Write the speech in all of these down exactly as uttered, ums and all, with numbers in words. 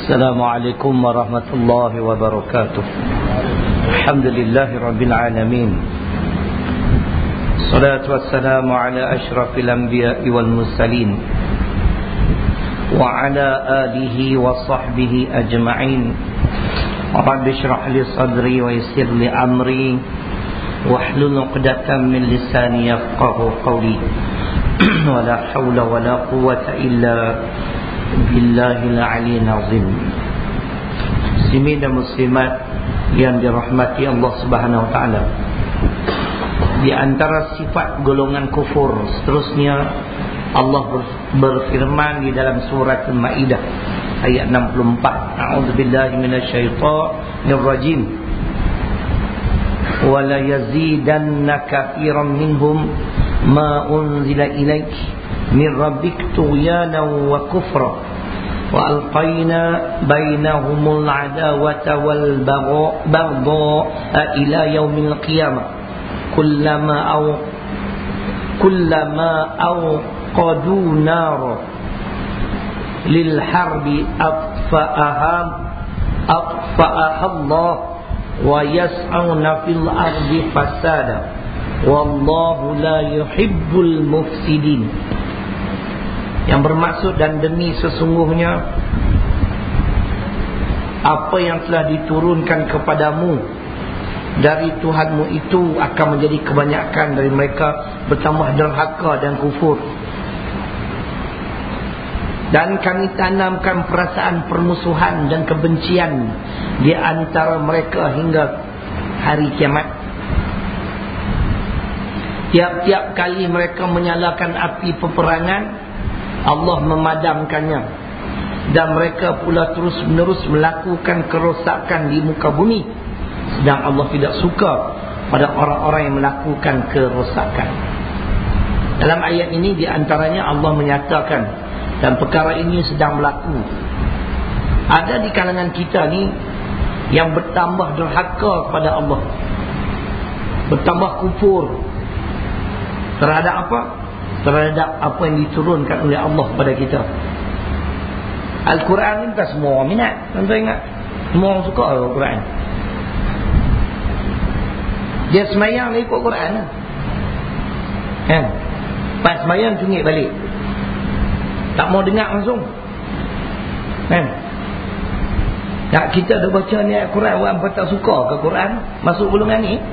Assalamualaikum warahmatullahi wabarakatuh. Alhamdulillahi rabbil alamin. Salatu wassalamu ala ashrafil anbiya'i wal mursalin wa ala alihi wa sahbihi ajma'in. Rabbi shrah li sadri wa yassir li amri wahlul 'uqdatam min lisani yafqahu qawli. Wa la hawla wa la quwwata illa billahil aliyyil azim. Muslimin dan muslimat yang dirahmati Allah Subhanahu wa taala, di antara sifat golongan kufur seterusnya Allah berfirman di dalam surat Al-Maidah ayat enam puluh empat, a'udzubillahi minasyaitonir rajim. Wa la yazidanna katsiran minhum ma unzila ilaik min rabbik tughyanan wa kufra wa alqayna bainahumul adawata wal baghdha ila yaumil qiyamah kullama aw kullama awqadu nar lil harbi atfa'aha atfa'aha Allah wa yas'una fil ardi fasada wallahu la yuhibbul mufsidin. Yang bermaksud, dan demi sesungguhnya apa yang telah diturunkan kepadamu dari Tuhanmu itu akan menjadi kebanyakan dari mereka bertambah derhaka dan kufur, dan kami tanamkan perasaan permusuhan dan kebencian di antara mereka hingga hari kiamat. Tiap-tiap kali mereka menyalakan api peperangan, Allah memadamkannya, dan mereka pula terus menerus melakukan kerosakan di muka bumi, sedang Allah tidak suka pada orang-orang yang melakukan kerosakan. Dalam ayat ini di antaranya Allah menyatakan, dan perkara ini sedang berlaku, ada di kalangan kita ni yang bertambah derhaka kepada Allah, bertambah kufur terhadap apa? Terhadap apa yang diturunkan oleh Allah kepada kita. Al-Quran ni bukan semua orang minat. Tuan-tuan ingat, semua orang suka Al-Quran. Dia semayang dia ikut Quran kan? Pas semayang cungit balik, tak mau dengar langsung kan? Tak, kita dah baca ni Al-Quran, orang tak suka ke Quran, masuk golongan ni.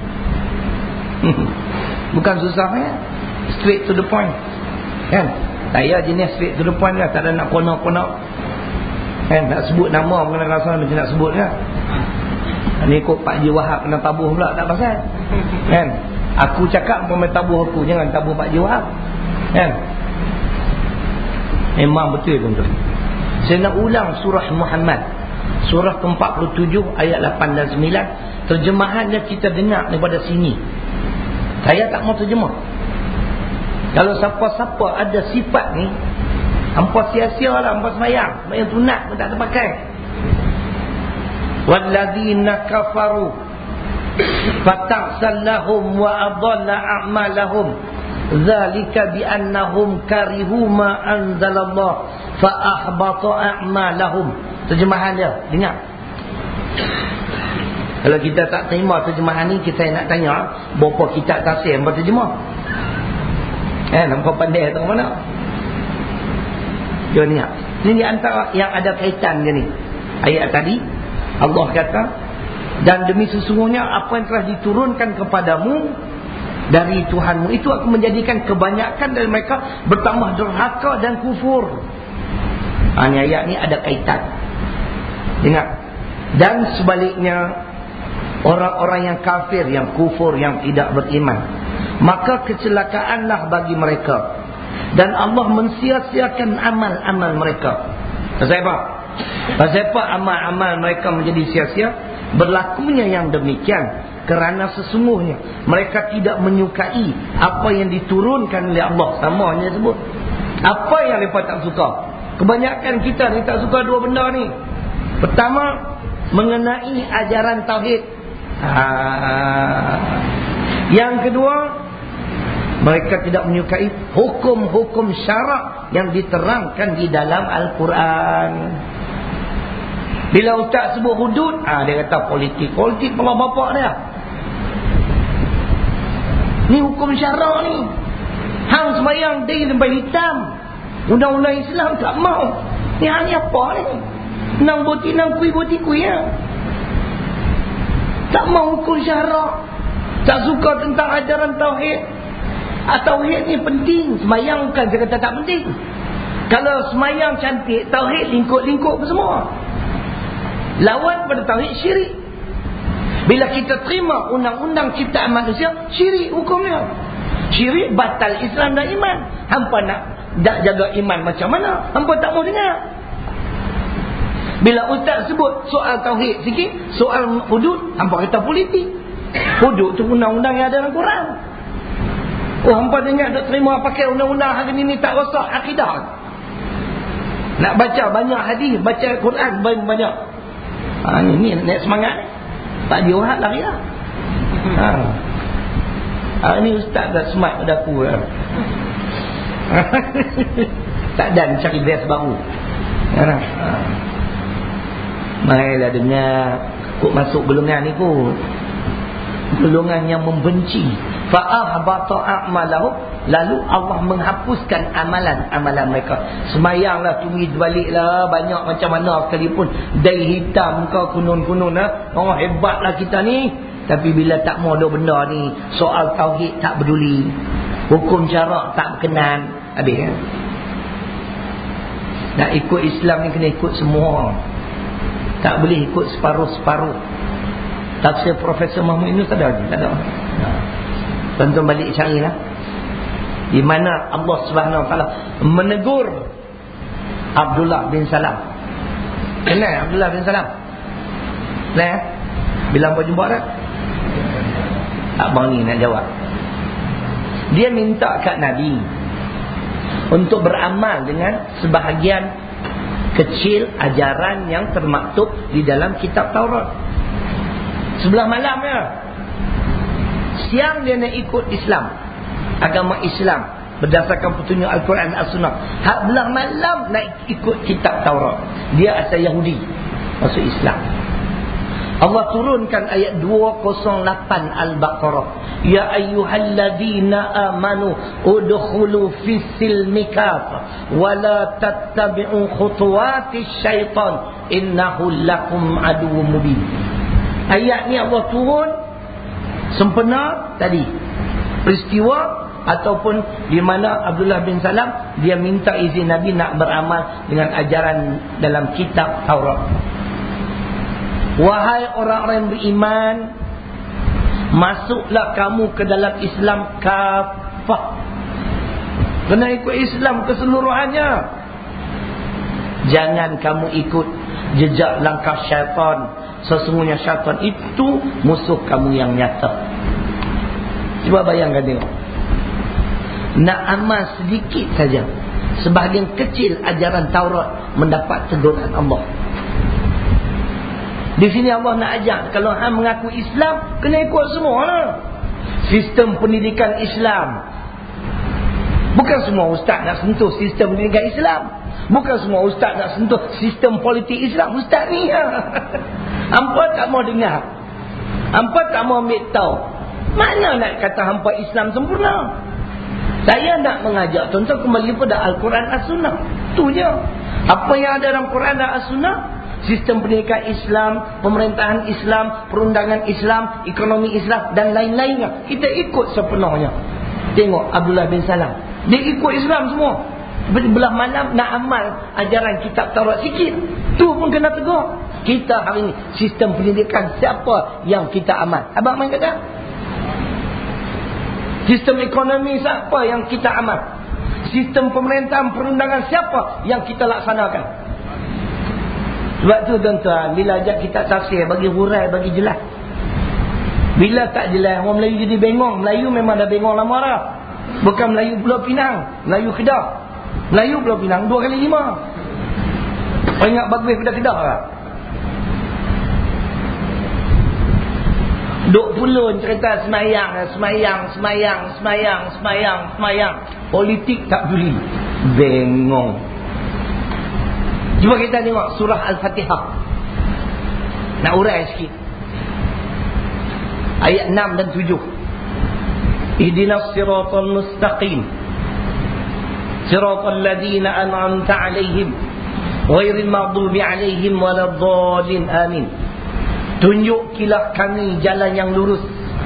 Bukan susahnya, straight to the point kan? Saya jenis straight to the point lah, tak ada nak konak-konak kan? Nak sebut nama kena rasa macam nak sebut kan? Ni ikut Pak Haji Wahab kena tabuh pula, tak pasal kan? Aku cakap pun main tabuh aku, jangan tabuh Pak Haji Wahab kan? Memang betul tuan-tuan. Saya nak ulang surah Muhammad, surah ke empat puluh tujuh ayat lapan dan sembilan. Terjemahannya kita dengar daripada sini, saya tak mau terjemah. Kalau siapa-siapa ada sifat ni, hampa sia-sia lah, hampa semayang, semayang sunat pun tak terpakai. Walladzina kafaru fatahsallahum wa adalla a'malahum zalika biannahum karihu ma anzalallah fa ahbata a'malahum. Terjemahan dia, dengar. Kalau kita tak terima terjemahan ni, kita nak tanya berapa kitab tafsir yang berterjemah eh, nampak pandai atau mana? Jom lihat. Ini di antara yang ada kaitan dia ni. Ayat tadi Allah kata, dan demi sesungguhnya apa yang telah diturunkan kepadamu dari Tuhanmu itu akan menjadikan kebanyakan dari mereka bertambah derhaka dan kufur. Ha, ni ayat ni ada kaitan. Dengar. Dan sebaliknya, orang-orang yang kafir, yang kufur, yang tidak beriman, maka kecelakaanlah bagi mereka, dan Allah mensia-siakan amal-amal mereka. Pasal apa? Pasal apa amal-amal mereka menjadi sia-sia? Berlakunya yang demikian kerana sesungguhnya mereka tidak menyukai apa yang diturunkan oleh Allah. Sama hanya sebut apa yang mereka tak suka. Kebanyakan kita ni tak suka dua benda ni. Pertama, mengenai ajaran tauhid. Ha. Yang kedua, mereka tidak menyukai hukum-hukum syarak yang diterangkan di dalam Al-Quran. Bila ustaz sebut hudud, ah dia kata politik. Politik pula bapak dia. Ni hukum syarak ni. Hang sembahyang dia lembah hitam. Undang-undang Islam tak mau. Ni hang ni apa ni? Nang boti nang kui boti kui ya. Tak mau hukum syarak. Tak suka tentang ajaran tauhid. Ah, tauhid ni penting. Sembahyang bukan saya kata tak penting. Kalau sembahyang cantik, tauhid lingkup-lingkup semua. Lawan pada tauhid syirik. Bila kita terima undang-undang ciptaan manusia, syirik hukumnya. Syirik batal Islam dan iman. Hampa nak nak jaga iman macam mana? Hampa tak mau dengar. Bila ustaz sebut soal tauhid sikit, soal hudud, hampa kata politik. Hudud tu undang-undang yang ada dalam Quran. Oh, hampa dengar tak terima pakai undang-undang hari ni, ni tak rosak akidah. Nak baca banyak hadis, baca Quran banyak. Ha, ni, ni nak semangat. Tak diuhat lari lah. Ha. Ha, ni ustaz dah smart pada aku lah. Tak dan cari dress baru. Ha. Marilah dengar. Kok masuk golongan ni pun. Golongan yang membenci. Fa'ahbata a'malahu. Lalu Allah menghapuskan amalan-amalan mereka. Semayanglah, tunggu baliklah. Banyak macam mana sekalipun. Dai hitam kau kunun-kunun lah. Oh, hebatlah kita ni. Tapi bila tak mau ada benda ni, soal tauhid tak peduli. Hukum syarak tak berkenan. Habis kan? Nak ikut Islam ni kena ikut semua. Tak boleh ikut separuh-separuh. Tafsir Profesor Mahmud Yunus ada lagi? Tak ada. Tonton balik carilah. Di mana Allah Subhanahu Wa Taala menegur Abdullah bin Salam. Kenal Abdullah bin Salam? Kenal? Bila apa jumpa dah? Abang ni nak jawab. Dia minta kat Nabi untuk beramal dengan sebahagian kecil ajaran yang termaktub di dalam kitab Taurat. Sebelah malam ya. Siang dia nak ikut Islam, agama Islam berdasarkan petunjuk Al-Quran dan As-Sunnah. Hak belah malam nak ikut kitab Taurat. Dia asal Yahudi, masuk Islam. Allah turunkan ayat dua kosong lapan Al-Baqarah. Ya ayyuhalladzina amanu udkhulu fis silmi kafah wa la tattabi'u khutuwatis syaitan innahu lakum aduwwum mubin. Ayat ni Allah turun sempena tadi peristiwa ataupun di mana Abdullah bin Salam dia minta izin Nabi nak beramal dengan ajaran dalam kitab Taurat. Wahai orang-orang yang beriman, masuklah kamu ke dalam Islam kafah. Kena ikut Islam keseluruhannya. Jangan kamu ikut jejak langkah syaitan. Sesungguhnya syaitan itu musuh kamu yang nyata. Cuba bayangkan tengok. Nak amal sedikit saja, sebahagian kecil ajaran Taurat mendapat teguran Allah. Di sini Allah nak ajak, kalau hang mengaku Islam, kena ikut semua lah. Sistem pendidikan Islam. Bukan semua ustaz nak sentuh sistem pendidikan Islam. Bukan semua ustaz nak sentuh sistem politik Islam. Ustaz ni ya. Hampa tak mau dengar. Hampa tak mau ambil tahu. Mana nak kata hampa Islam sempurna? Saya nak mengajak tuan-tuan kembali pada Al-Quran As-Sunnah. Itu je. Apa yang ada dalam Quran dan As-Sunnah, sistem pendidikan Islam, pemerintahan Islam, perundangan Islam, ekonomi Islam dan lain-lainnya, kita ikut sepenuhnya. Tengok Abdullah bin Salam, dia ikut Islam semua. Belah malam nak amal ajaran kitab Taurat sikit, tu pun kena tegur. Kita hari ni sistem pendidikan siapa yang kita amal? Abang main kata sistem ekonomi siapa yang kita amal? Sistem pemerintahan perundangan siapa yang kita laksanakan? Sebab tu tuan-tuan, bila ajak kita tafsir, bagi hurai, bagi jelas. Bila tak jelas, orang Melayu jadi bengong. Melayu memang dah bengong lama dah. Bukan Melayu Pulau Pinang, Melayu Kedah. Melayu Pulau Pinang dua kali lima. Banyak bagus pada Kedah lah. Duk pulun cerita semayang, semayang, semayang, semayang, semayang, semayang. Politik tak peduli. Bengong. Cuba kita tengok surah Al-Fatihah. Nak urai sikit. Ayat enam dan tujuh. Ihdinas siratal mustaqim. Siratal ladzina an'amta 'alaihim ghairil maghdubi 'alaihim waladdallin. Amin. Tunjukilah kami jalan yang lurus.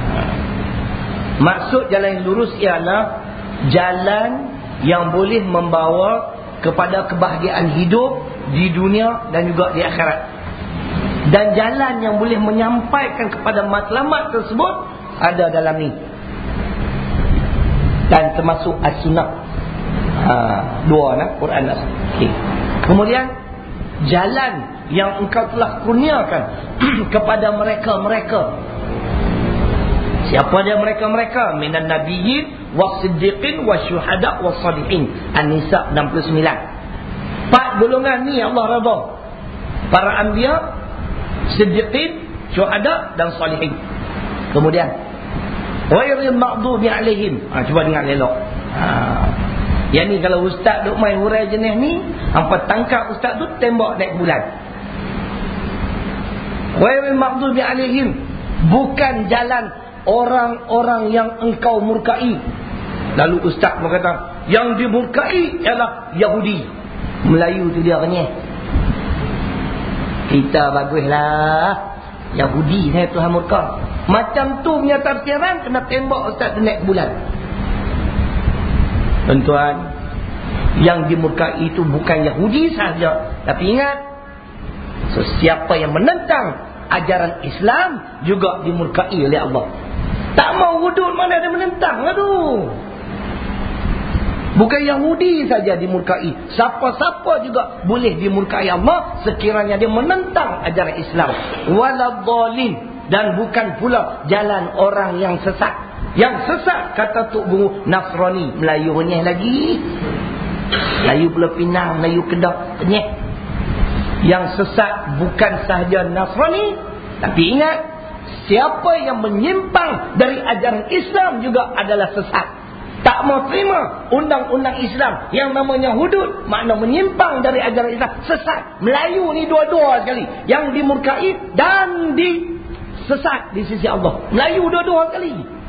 Maksud jalan yang lurus ialah jalan yang boleh membawa kepada kebahagiaan hidup di dunia dan juga di akhirat. Dan jalan yang boleh menyampaikan kepada matlamat tersebut ada dalam ni. Dan termasuk as-sunnah. Ha, dua nak Quran dan okay. Kemudian jalan yang engkau telah kurniakan kepada mereka-mereka. Siapa dia mereka-mereka? Minan nabiyyin was-siddiqin wasyuhada was-salihin. An-Nisa enam puluh sembilan. Empat golongan ni Allah redha. Para anbiya, siddiqin, syuhada dan salihin. Kemudian ghairil maghdubi 'alaihim. Ha, cuba dengar elok. Ha. Yang ni kalau ustaz duk main hurai jenis ni, hampa tangkap ustaz tu tembak naik bulan. Ghairil maghdubi 'alaihim, bukan jalan orang-orang yang engkau murkai. Lalu ustaz berkata, yang dimurkai ialah Yahudi. Melayu tu dia kenyeh. Kita baguslah. Yahudi saya Tuhan murka. Macam tu punya tafsiran kena tembak ustaz tu naik bulan. Tuan-tuan, yang dimurkai itu bukan Yahudi sahaja, tapi ingat, sesiapa yang menentang ajaran Islam juga dimurkai oleh Allah. Tak mau hudud mana ada menentang. Aduh. Bukan Yahudi saja dimurkai, siapa-siapa juga boleh dimurkai Allah sekiranya dia menentang ajaran Islam. Waladdallin, dan bukan pula jalan orang yang sesat. Yang sesat kata Tok Guru Nasrani. Melayu renyeh lagi. Melayu Pulau Pinang, Melayu Kedah renyeh. Yang sesat bukan sahaja Nasrani, tapi ingat, siapa yang menyimpang dari ajaran Islam juga adalah sesat. Tak mau terima undang-undang Islam yang namanya hudud, makna menyimpang dari ajaran Islam, sesat. Melayu ni dua-dua sekali, yang dimurkai dan disesat di sisi Allah. Melayu dua-dua sekali.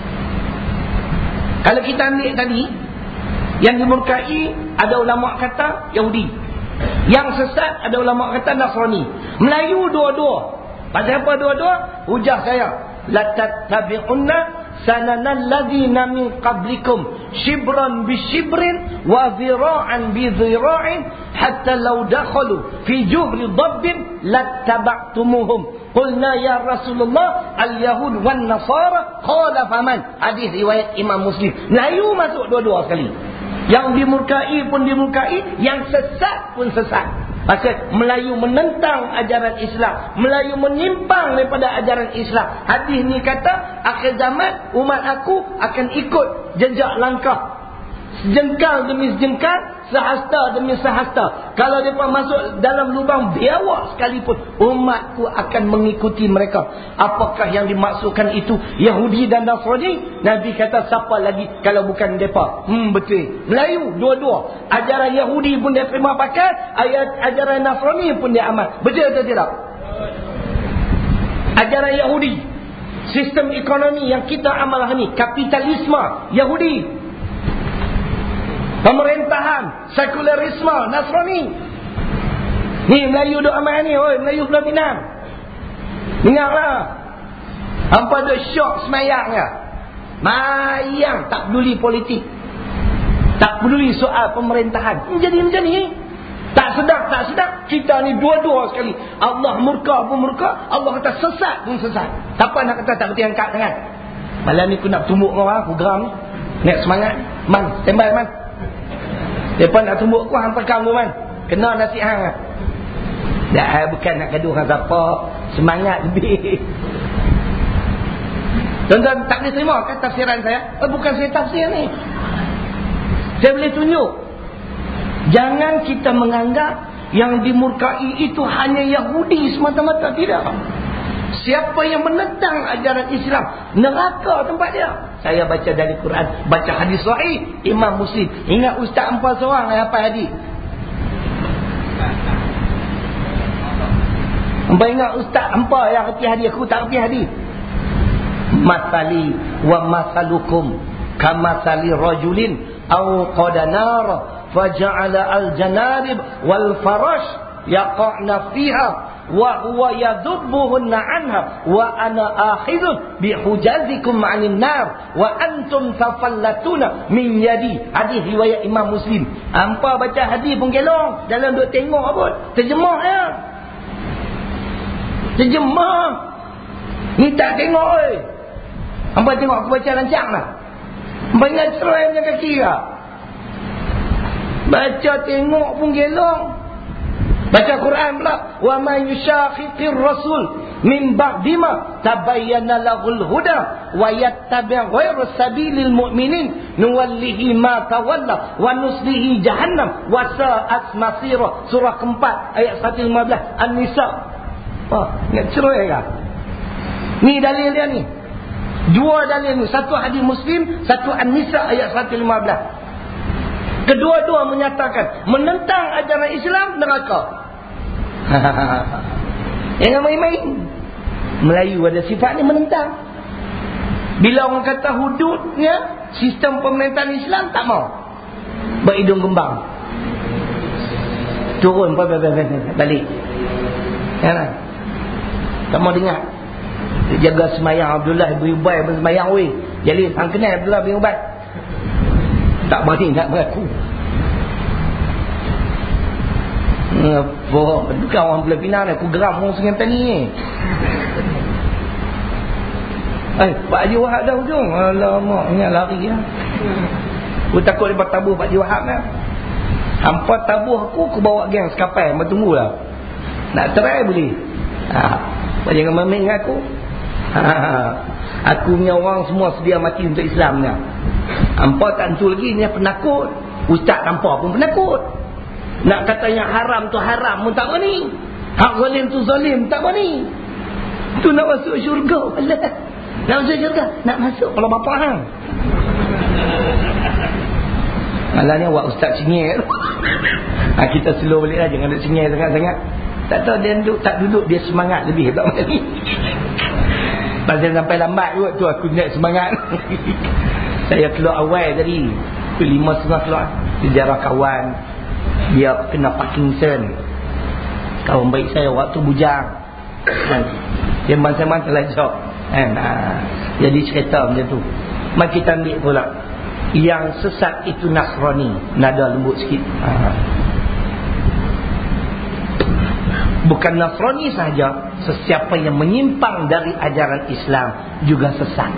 Kalau kita ambil tadi, yang dimurkai ada ulama kata Yahudi, yang sesat ada ulama kata Nasrani. Melayu dua-dua. Pasal apa dua-dua? Hujah saya, la tattabi'unna sananal ladzina min qablikum shibran bi shibrin wa zira'an bi zira'in hatta law dakhalu fi juhri dabbin lattaba'tumuhum. Qulna ya Rasulullah al-yahud wan nasara qala faman. Hadis riwayat Imam Muslim. Melayu masuk dua-dua sekali. Yang dimurkai pun dimurkai, yang sesat pun sesat. Pasal Melayu menentang ajaran Islam, Melayu menyimpang daripada ajaran Islam. Hadis ni kata, akhir zaman umat aku akan ikut jejak langkah, sejengkal demi sejengkal, sehasta demi sehasta. Kalau mereka masuk dalam lubang biawak sekalipun, umatku akan mengikuti mereka. Apakah yang dimaksudkan itu Yahudi dan Nasrani? Nabi kata, siapa lagi kalau bukan mereka? Hmm, betul. Melayu dua-dua. Ajaran Yahudi pun dia terima pakai, ayat ajaran Nasrani pun dia amal. Betul atau tidak? Ajaran Yahudi, sistem ekonomi yang kita amal ni, kapitalisme Yahudi. Pemerintahan sekularisme Nasrani. Ni Melayu duk amal ni, oi, Melayu Pulau Pinang. Dengarlah. Hampa duk syok semayang ke? Mayang, tak peduli politik. Tak peduli soal pemerintahan. Jadi macam ni. Tak sedap, tak sedap. Kita ni dua-dua sekali. Allah murka pun murka, Allah kata sesat pun sesat. Tak apa nak kata tak berhenti angkat tangan. Malam ni aku nak tumbuk orang, aku geram ni. Nak semangat. Man, tembak man. Depan nak tumbuk aku, hantar kamu man. Kena nasi hang. Dah, bukan nak gaduh dengan siapa. Semangat lebih. Tuan-tuan tak boleh terima kan tafsiran saya? Oh, bukan saya tafsir ni. Saya boleh tunjuk. Jangan kita menganggap yang dimurkai itu hanya Yahudi semata-mata. Tidak. Siapa yang menentang ajaran Islam, neraka tempat dia. Saya baca dari Quran, baca hadis sahih Imam Muslim. Ingat ustaz empat seorang yang hafal hadis. Hampa ingat ustaz hampa yang reti hadis, aku tak reti hadis. Masali wa masalukum kamasali rajulin aw qadanar faja'ala al-janarib wal farash yaqa'na fiha wa huwa yadhubbuhunna anha wa ana akhidun bihujazikum 'anil nar wa antum tafallatuna min yadi. Hadis riwayat Imam Muslim. Hampa baca hadis pun gelong, dalam duk tengok apa terjemah ya. Terjemah ni tak tengok oi. Hampa tengok aku baca lancanglah. Hampa ingat cerai punya kaki tak? Baca tengok pun gelong. Baca Quran pula, wa may yushaqiqir rasul min ba'di ma tabayyana lahul huda wa yattabi' ghayra sabilil mu'minin nuwallihi ma tawalla wa nuslihi jahannam wa sa'at masira. Surah keempat ayat seratus lima belas An-Nisa. Oh, ingat cerai ke? Ni dalil dia ni. Dua dalil ni, satu hadis Muslim, satu An-Nisa ayat seratus lima belas. Kedua-dua menyatakan menentang ajaran Islam neraka. Jangan main-main. Melayu ada sifat ni menentang. Bila orang kata hududnya sistem pemerintahan Islam tak mau, berhidung gembang, turun balik. Ya, tak mau dengar. Jaga semayang Abdullah bin Ubay bersemayang weh. Jadi hang kenal Abdullah bin Ubay? Tak berani nak mengaku. Apa? Bukan orang belah Pinang ni. Aku geram orang Sungai Petani ni. Eh, Pak Haji Wahab dah hujung. Alamak, ingat lari ya. Aku takut dia bertabuh Pak Haji Wahab lah. Hampa tabuh aku, aku bawa geng sekapai. Hampa tunggulah. Nak try boleh. Ha, jangan main dengan aku. Ha, aku punya orang semua sedia mati untuk Islam ni. Hampa tak tentu lagi, ni penakut. Ustaz hampa pun penakut. Nak kata yang haram tu haram pun tak berani. Hak zalim tu zalim tak berani. Tu nak masuk syurga. Alah. Nak masuk syurga, nak masuk kalau bapa hang. Malah ni awak ustaz cengeng. Ha, kita slow balik lah, jangan duk cengeng sangat-sangat. Tak tahu dia duduk tak duduk dia semangat lebih tak macam ni. Pasal sampai lambat kot tu aku nak semangat. Saya keluar awal tadi pukul lima setengah keluar. Sejarah kawan dia kena Parkinson. Kawan baik saya waktu bujang. Dia macam-macam telajak kan. Ha, jadi cerita macam tu. Mari kita ambil pula yang sesat itu Nasrani. Nada lembut sikit. Ha. Bukan Nasrani sahaja, sesiapa yang menyimpang dari ajaran Islam juga sesat.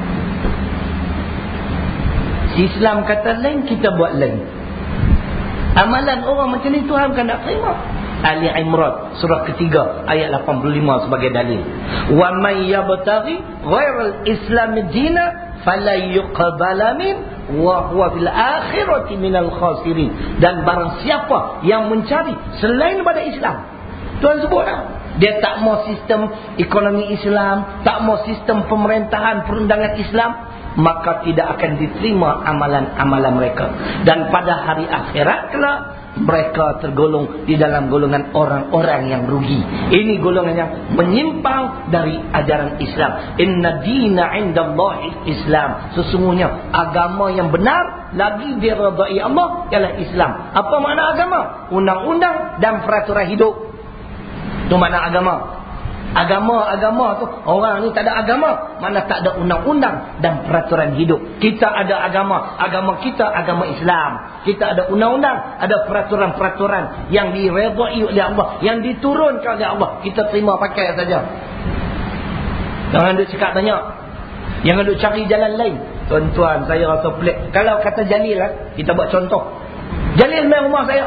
Si Islam kata lain, kita buat lain. Amalan orang macam ni Tuhan kan nak terima. Ali Imran surah ketiga ayat lapan puluh lima sebagai dalil. Wa may yabtaghi ghairal islam dina fala yuqbala min wa huwa fil akhirati minal khasirin. Dan barang siapa yang mencari selain daripada Islam, Tuhan sebut dah, dia tak mau sistem ekonomi Islam, tak mau sistem pemerintahan perundangan Islam, maka tidak akan diterima amalan-amalan mereka. Dan pada hari akhirat kelak mereka tergolong di dalam golongan orang-orang yang rugi. Ini golongan yang menyimpang dari ajaran Islam. Inna dina indallahi Islam. Sesungguhnya agama yang benar lagi diridai Allah ialah Islam. Apa makna agama? Undang-undang dan peraturan hidup. Itu makna agama. Agama-agama tu, orang ni tak ada agama, mana tak ada undang-undang dan peraturan hidup. Kita ada agama, agama kita agama Islam. Kita ada undang-undang, ada peraturan-peraturan yang diredai oleh Allah, yang diturunkan oleh Allah. Kita terima pakai saja. Jangan duk cakap banyak, jangan duk cari jalan lain. Tuan-tuan, saya rasa pelik. Kalau kata Jalil lah, kita buat contoh. Jalil main rumah saya.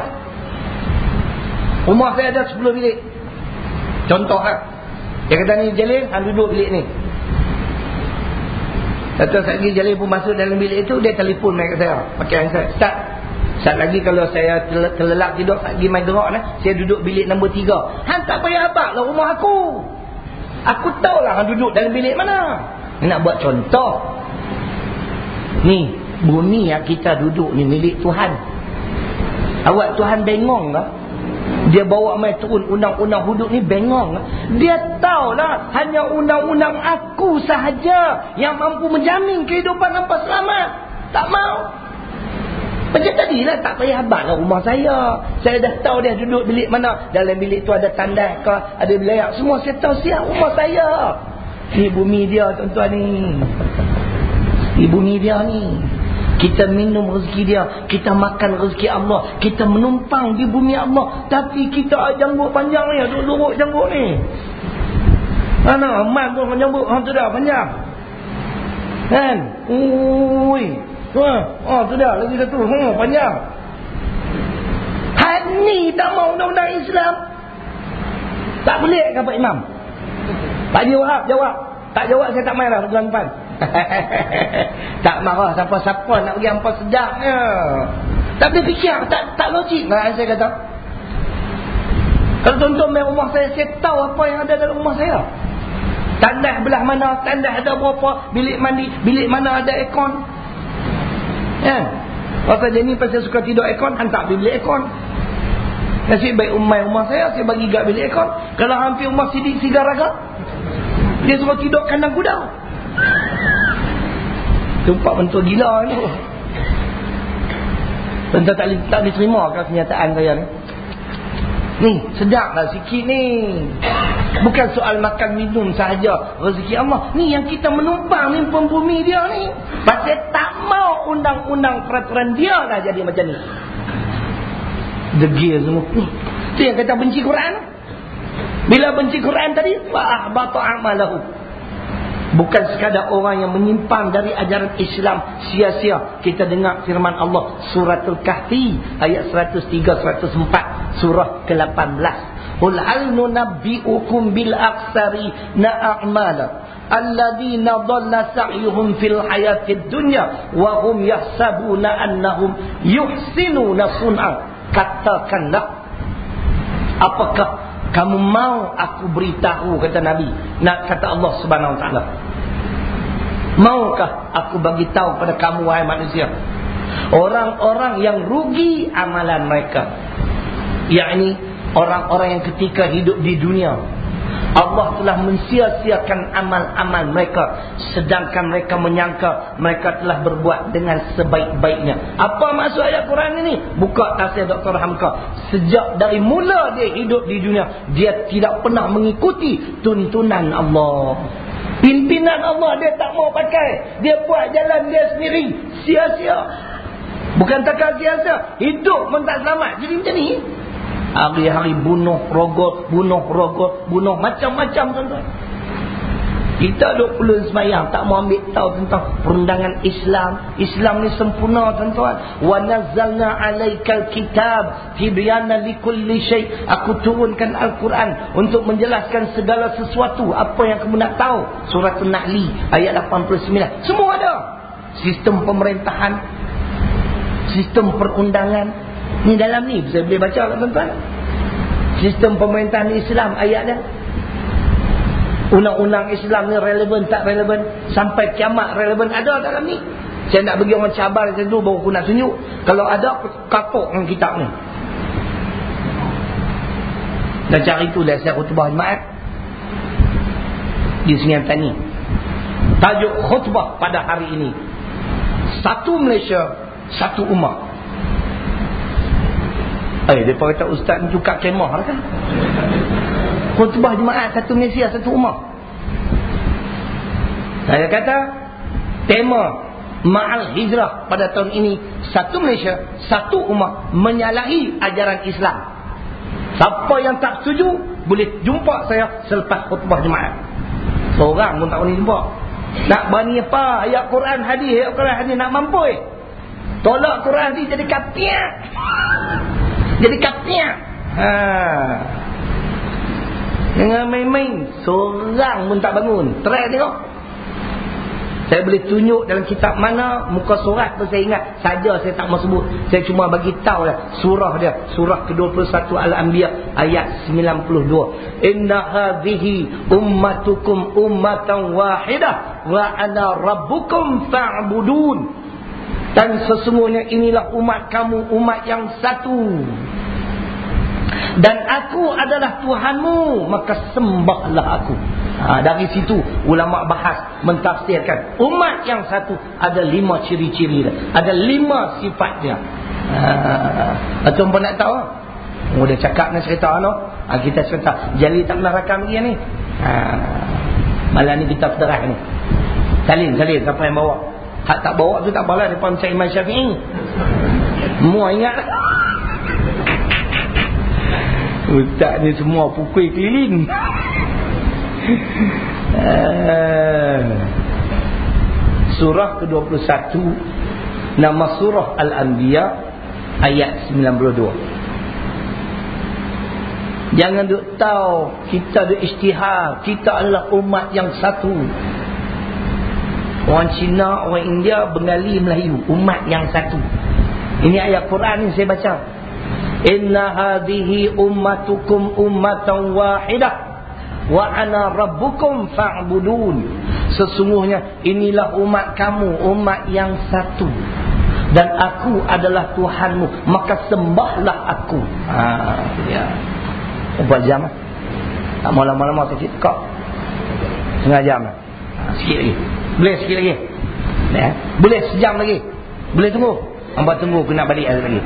Rumah saya ada sepuluh bilik. Contoh lah. Dia kata ni Jalil, hang duduk bilik ni. Satu saat lagi Jalil pun masuk dalam bilik itu, dia telefon main kat saya. Pakai handset. Ustaz, saat lagi kalau saya terlelap tidur, saat lagi main gerak lah, saya duduk bilik nombor tiga. Hang tak payah abak lah rumah aku. Aku tahulah hang duduk dalam bilik mana. Nak buat contoh. Ni, bumi yang kita duduk ni milik Tuhan. Awak Tuhan bengong lah. Dia bawa mai turun undang-undang hudud ni bengong. Dia tahulah hanya undang-undang aku sahaja yang mampu menjamin kehidupan hampa selamat. Tak mau. Macam tadilah, tak payah abanglah rumah saya. Saya dah tahu dia duduk bilik mana. Dalam bilik tu ada tandas ke, ada bilik. Semua saya tahu siap rumah saya. Ni bumi dia tuan-tuan ni. Ni bumi dia ni. Kita minum rezeki dia, kita makan rezeki Allah, kita menumpang di bumi Allah. Tapi kita janggut panjang ni, duduk-duduk janggut ni. Mana aman pun janggut hang tu dah panjang. Kan? Ui. Wah, oh tu dah lagi satu. Ha, panjang. Had ni tak mau undang-undang Islam. Tak boleh ke Pak Imam? Pak Haji Wahab jawab. Tak jawab saya tak main dah bulan depan. Tak marah siapa-siapa nak pergi hampa sedapnya. Tak boleh fikir, tak tak logik lah saya kata. Kalau tuan-tuan main rumah saya, saya tahu apa yang ada dalam rumah saya. Tandas belah mana, tandas ada berapa, bilik mandi, bilik mana ada aircon. Kan? Pasal dia ni pasal suka tidur aircon, hantar pergi bilik aircon. Nasib baik umai rumah saya, saya bagi gak bilik aircon. Kalau hampir rumah sidik sigar agak, dia suruh tidur kandang kuda. Tumpak bentuk gila tu. Tentu tak, tak diterima kan kenyataan saya ni. Ni, sedaplah sikit ni. Bukan soal makan minum sahaja rezeki Allah. Ni yang kita menumpang ni pembumi dia ni. Pasal tak mau undang-undang peraturan dia dah jadi macam ni. Degil semua. Tu yang kata benci Quran. Bila benci Quran tadi, fa ahbata a'malahu. Bukan sekadar orang yang menyimpang dari ajaran Islam sia-sia. Kita dengar firman Allah Suratul Kahfi ayat seratus tiga seratus empat, surah ke lapan belas. Qul hal nunabbi'ukum bil aksari na'amala alladhina dhalla sa'yuhum fil hayatid dunya wa hum yahsabuna annahum yuhsinuna sun'a. Katakanlah, apakah kamu mau aku beritahu, kata Nabi, nak kata Allah Subhanahu Wa Taala, maukah aku bagi tahu pada kamu wahai manusia, orang-orang yang rugi amalan mereka, yakni orang-orang yang ketika hidup di dunia Allah telah mensia-siakan amal-amal mereka, sedangkan mereka menyangka mereka telah berbuat dengan sebaik-baiknya. Apa maksud ayat Quran ini? Buka tafsir Doktor Hamka. Sejak dari mula dia hidup di dunia, dia tidak pernah mengikuti tuntunan Allah. Pimpinan Allah dia tak mau pakai. Dia buat jalan dia sendiri, sia-sia. Bukan takkan sia-sia, hidup pun tak selamat. Jadi macam ni. Hari-hari bunuh rogot, bunuh rogot, bunuh macam-macam tuan-tuan. Kita duk perlu semayang, tak mau ambil tahu tentang perundangan Islam. Islam ni sempurna tuan-tuan. Wa nazzalna 'alaikal kitab tibyanan likulli syai'. Aku turunkan Al-Quran untuk menjelaskan segala sesuatu, apa yang kamu nak tahu. Surah An-Nahl ayat lapan puluh sembilan. Semua ada. Sistem pemerintahan, sistem perundangan. Ni dalam ni saya boleh baca lah tuan-tuan. Sistem pemerintahan Islam ayat dia. Undang-undang Islam ni relevan tak relevan, sampai kiamat relevan ada dalam ni. Saya nak bagi orang cabar macam tu baru aku nak tunjuk. Kalau ada, kapok dengan kitab ni. Dan cari tu dah saya khutbah Jumaat di Sungai Tani. Tajuk khutbah pada hari ini, satu Malaysia, satu umat. Eh, mereka kata ustaz ni tukar kemah lah kan. Khutbah Jumaat, satu Malaysia, satu umat. Saya kata tema Ma'al Hijrah pada tahun ini, satu Malaysia, satu umat, menyalahi ajaran Islam. Siapa yang tak setuju boleh jumpa saya selepas khutbah Jumaat. Seorang pun tak boleh jumpa. Nak berani apa? Ayat Quran hadis, ayat Quran hadis nak mampu. Tolak Quran hadis jadi kapiak. Jadi kapiak. Ha. Jangan main-main. Seorang pun tak bangun. Try tengok. Saya boleh tunjuk dalam kitab mana, muka surat pun saya ingat. Saja saya tak mau sebut. Saya cuma bagi tahu lah surah dia. Surah ke dua puluh satu Al-Anbiya ayat sembilan puluh dua. Inna hadhihi ummatukum ummatan wahidah wa ana rabbukum fa'budun. Dan sesungguhnya inilah umat kamu, umat yang satu. Dan aku adalah Tuhanmu, maka sembahlah aku. Ha, dari situ ulama bahas, mentafsirkan umat yang satu ada lima ciri-ciri dia, ada lima sifat dia. Ha, atau pun nak tahu? Oh, dia cakap nak cerita no? Ha, kita cerita Jali tak pernah rakam lagi ni. Ha, malam ni kita terah ni. Salin, salin siapa yang bawa? Hak tak bawa tu tak apalah, depan macam Imam Syafi'i. Semua ingat. Ustaz ni semua pukul keliling. uh, Surah ke dua puluh satu, nama surah Al-Anbiya, ayat sembilan puluh dua. Jangan duk tahu kita ada isytihar, kita adalah umat yang satu. Orang Cina, orang India, Bengali, Melayu, umat yang satu. Ini ayat Quran ni saya baca. Inna hadhihi ummatukum ummatan wahidah wa ana rabbukum fa'budun. Sesungguhnya inilah umat kamu, umat yang satu, dan aku adalah Tuhanmu, maka sembahlah aku. Ha, ya. Berapa jam? Tak mau lama-lama sikit kau. Setengah jam. Ha, sikit lagi. Boleh sikit lagi. Ya. Boleh sejam lagi. Boleh tunggu. Hamba tunggu kena balik lagi.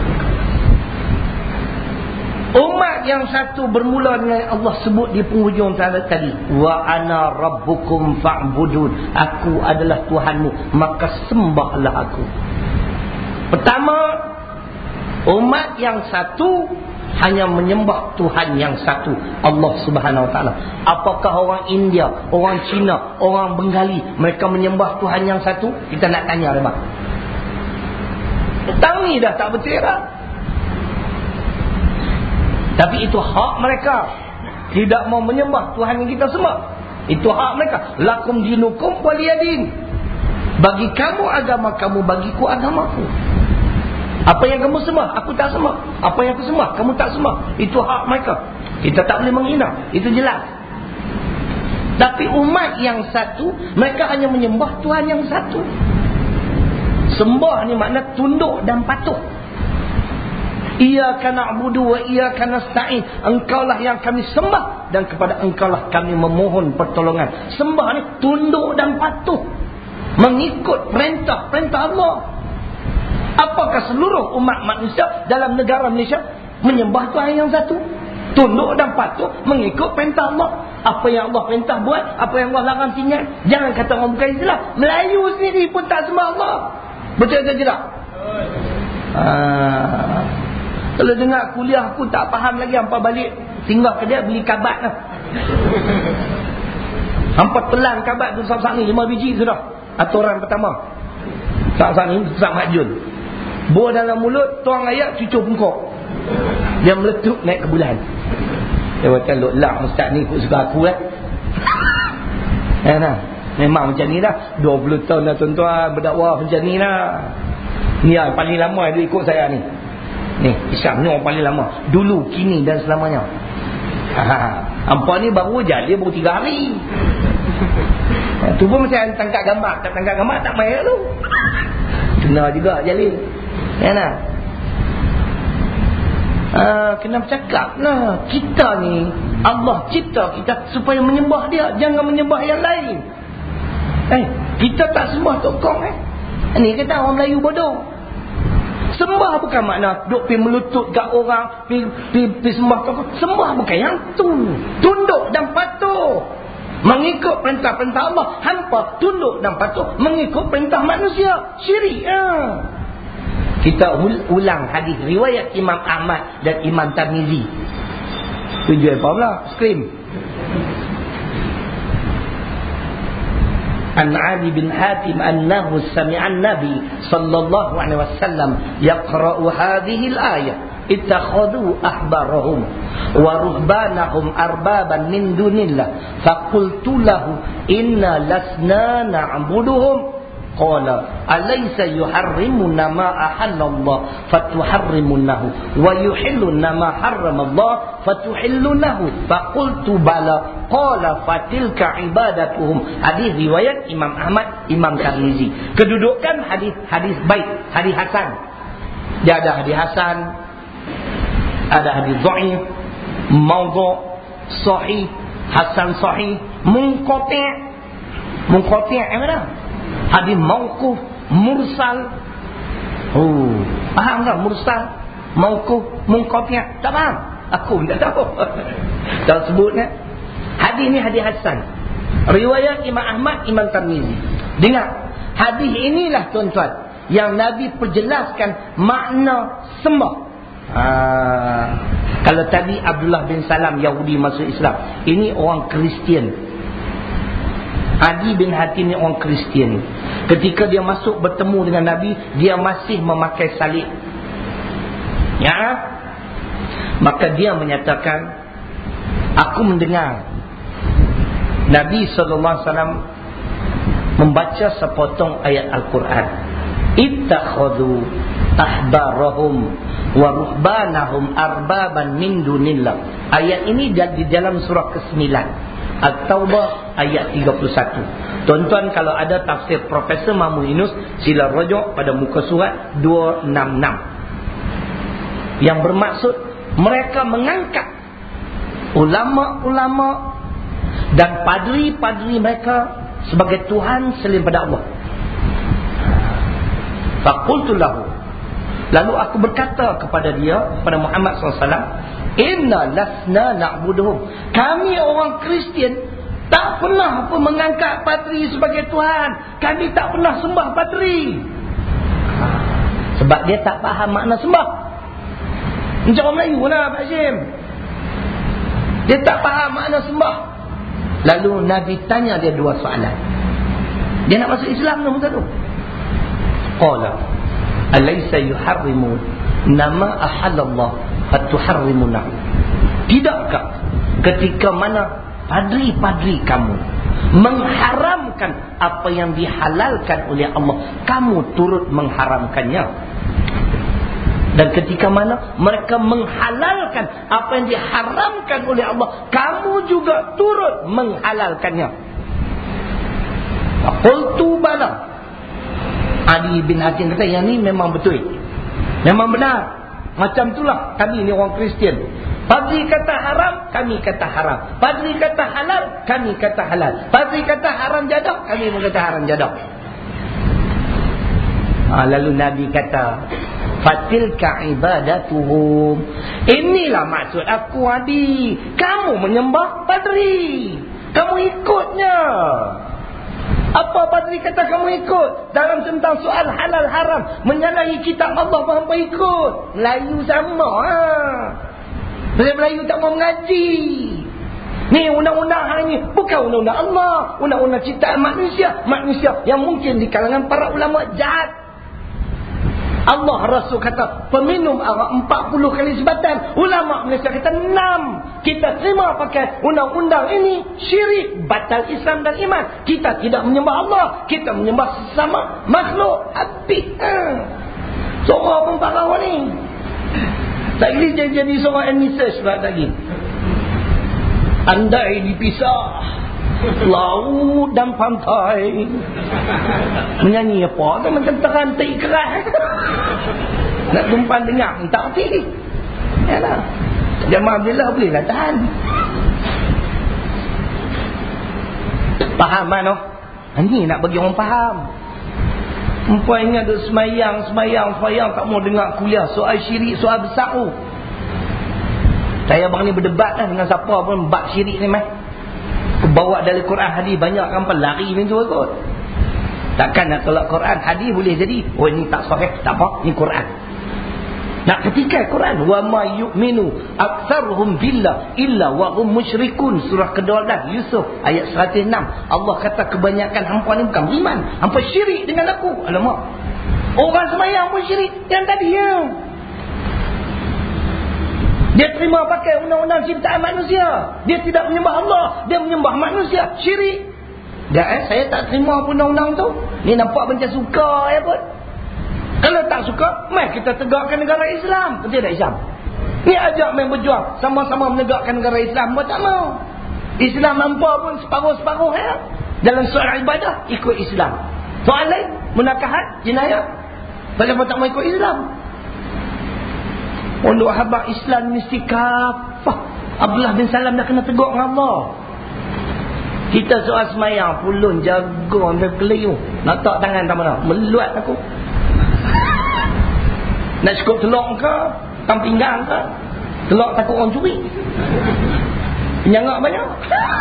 Umat yang satu bermula dengan Allah sebut di penghujung tadi. Wa ana rabbukum fa'budun. Aku adalah Tuhanmu, maka sembahlah aku. Pertama, umat yang satu hanya menyembah Tuhan yang satu, Allah Subhanahu Wa Taala. Apakah orang India, orang Cina, orang Bengali mereka menyembah Tuhan yang satu? Kita nak tanya mereka. Tahu ni dah tak betul dah. Tapi itu hak mereka. Tidak mau menyembah Tuhan yang kita sembah. Itu hak mereka. Lakum dinukum waliyadin. Bagi kamu agama kamu, bagiku agamaku. Apa yang kamu sembah, aku tak sembah. Apa yang aku sembah, kamu tak sembah. Itu hak mereka. Kita tak boleh menghina. Itu jelas. Tapi umat yang satu, mereka hanya menyembah Tuhan yang satu. Sembah ni makna tunduk dan patuh. Iyyaka na'budu wa iyyaka nasta'in. Engkaulah yang kami sembah dan kepada engkaulah kami memohon pertolongan. Sembah ni tunduk dan patuh, mengikut perintah-perintah Allah. Apakah seluruh umat manusia dalam negara Malaysia menyembah Tuhan yang satu? Tunduk dan patuh mengikut perintah Allah. Apa yang Allah perintah buat, apa yang Allah larang tinggal. Jangan kata orang bukan Islam, Melayu sendiri pun tak sembah Allah. Betul ke tidak? Ah, kalau dengar kuliah aku tak faham lagi, hampa balik tinggal ke dia beli kabat lah. Hampa telan kabat tu saat-saat ni lima biji sudah. Aturan pertama. Saat-saat ni Ustaz Majun. Buah dalam mulut, tuang ayat, cucuk pungkok. Dia meletup naik ke bulan. Dia kata, lak Ustaz ni ikut suka aku lah. Ya, nah. Memang macam ni dah. dua puluh tahun dah tuan-tuan berdakwah macam ni lah. Ni yang paling lama dia ikut saya ni. Ni, Isyam ni orang paling lama. Dulu, kini dan selamanya. Hampa ni baru je, dia baru tiga hari. Tu pun macam tangkap gambar. Tak tangkap gambar, tak main tu. Kena juga Jalil. Ya nak? Uh, kena bercakap lah. Kita ni, Allah cipta kita supaya menyembah dia, jangan menyembah yang lain. Eh, kita tak sembah tokong eh. Ni kata orang Melayu bodoh. Sembah bukan makna duk pergi melutut kat orang, pergi, pergi, pergi sembah tokong. Sembah bukan yang tu. Tunduk dan patuh mengikut perintah-perintah Allah. Hampa tunduk dan patuh mengikut perintah manusia. Syirik ah. Kita ulang hadis riwayat Imam Ahmad dan Imam Tirmizi. Tujuh apa pula? Scream. An Ali bin Hatim annahu sami'an Nabi sallallahu alaihi wasallam yaqra'u hadhihi al-ayah ittakhadhu ahbarahum wa ruhbanahum arbaban min dunillah faqultu lahu inna lasna na'buduhum qala alaysa yuharrimuna ma ahallallah fatuharrimunahu wa yuhilluna ma harramallah fatuhillunahu faqultu bala qala fatilka ibadatuhum. Hadis riwayat Imam Ahmad, Imam Tirmizi. Kedudukan hadis hadis baik, hadis hasan. Dia ada hadis hasan, Ada hadis dhaif, maudhu', sahih, hasan sahih, munqati'. Munqati' yang mana? Hadis mauquf, mursal. Oh, faham tak mursal, mauquf, munqati'? Tak faham? Aku tak tahu. Tak sebut kan? Hadis ni hadis hasan. Riwayat Imam Ahmad, Imam Tirmizi. Dengar, hadis inilah tuan-tuan yang Nabi perjelaskan makna sembah. Ha, kalau tadi Abdullah bin Salam Yahudi masuk Islam, ini orang Kristian. Adi bin Hatim ni orang Kristian. Ketika dia masuk bertemu dengan Nabi, dia masih memakai salib. Ya. Maka dia menyatakan, aku mendengar Nabi sallallahu alaihi wasallam membaca sepotong ayat Al-Quran. Ittakhadhu ahbarahum wa ruhbanahum arbaban min dunillah. Ayat ini di dalam surah kesembilan At-Taubah ayat tiga puluh satu. Tuan-tuan, kalau ada tafsir Profesor Mahmud Yunus, sila rujuk pada muka surat dua enam enam. Yang bermaksud mereka mengangkat ulama-ulama dan padri-padri mereka sebagai Tuhan selain pada Allah. Faqultu lahu, lalu aku berkata kepada dia, kepada Muhammad sallallahu alaihi wasallam, inna lasna na'buduhum. Kami orang Kristian tak pernah pun mengangkat padri sebagai Tuhan. Kami tak pernah sembah padri. Sebab dia tak faham makna sembah. Macam orang Melayu lah Pak Syim. Dia tak faham makna sembah. Lalu Nabi tanya dia dua soalan. Dia nak masuk Islam tu masa tu. Qala alaysa yuharrimu nama ahallallah fatuharrimuna. Tidakkah ketika mana padri-padri kamu mengharamkan apa yang dihalalkan oleh Allah, kamu turut mengharamkannya? Dan ketika mana mereka menghalalkan apa yang diharamkan oleh Allah, kamu juga turut menghalalkannya. Qultu bala. Ali bin Hatim kata, yang ni memang betul, memang benar. Macam itulah kami ni orang Kristian. Padri kata haram, kami kata haram. Padri kata halal, kami kata halal. Padri kata haram jadah, kami pun kata haram jadah. Ha, lalu Nabi kata, fatilka ibadatuhum. Inilah maksud aku, Adi. Kamu menyembah padri, kamu ikutnya. Apa padri kata kamu ikut? Dalam tentang soal halal haram, menyalahi kitab Allah, hampa ikut. Melayu sama ha. Melayu tak mau mengaji. Ni undang-undang hari ni bukan undang-undang Allah, undang-undang ciptaan manusia. Manusia yang mungkin di kalangan para ulama jahat. Allah Rasul kata peminum arak empat puluh kali sebatan. Ulama Malaysia kata enam. Kita terima pakai undang-undang ini syirik, batal Islam dan iman. Kita tidak menyembah Allah, kita menyembah sesama makhluk. Habis ha. Seorang pun parah ni. Tak boleh jadi seorang administrator sebab lagi. Andai dipisah laut dan pantai, menyanyi apa tu macam terantai keras. Nak tumpan dengar tak hati. Yalah. Jemaah Alhamdulillah boleh lah tahan. Faham kan oh? Ini nak bagi orang faham. Perempuan ingat duk semayang, semayang, semayang tak mau dengar kuliah soal syirik, soal besar tu. Saya abang ni berdebat lah dengan siapa pun bab syirik ni mah. Bawa dari Quran hadis banyak kan lari macam tu kot. Takkan nak tolak Quran hadis boleh jadi oh ini tak sahih, tak apa, ni Quran. Nak ketika Quran wa ma yu'minu aktsaruhum billah illa wa hum musyrikun, surah kedua dah Yusuf ayat seratus enam. Allah kata kebanyakan hangpa ni bukan beriman, hangpa syirik dengan aku. Alamak. Orang sembahyang pun syirik yang tadi ya. Dia terima pakai undang-undang ciptaan manusia. Dia tidak menyembah Allah, dia menyembah manusia. Syirik. Dah eh, saya tak terima undang-undang tu. Ni nampak macam suka ya pun. Kalau tak suka, mari kita tegakkan negara Islam. Betul tak Islam? Ni ajak main berjuang, sama-sama menegakkan negara Islam. Buat tak mau. Islam nampak pun separuh-separuh ya. Dalam soal ibadah, ikut Islam. Soal lain, munakahat, jenayah. Kenapa tak mau ikut Islam? Untuk habaq Islam mesti kafah. Abdullah bin Salam dah kena tegur dengan Allah. Kita soal semayang pulun jaga ambil keliu. Nak tak tangan tak mana? Meluat aku. Nak cukup telur ke? Tam pinggang ke? Telur takut orang curi. Penyangak banyak.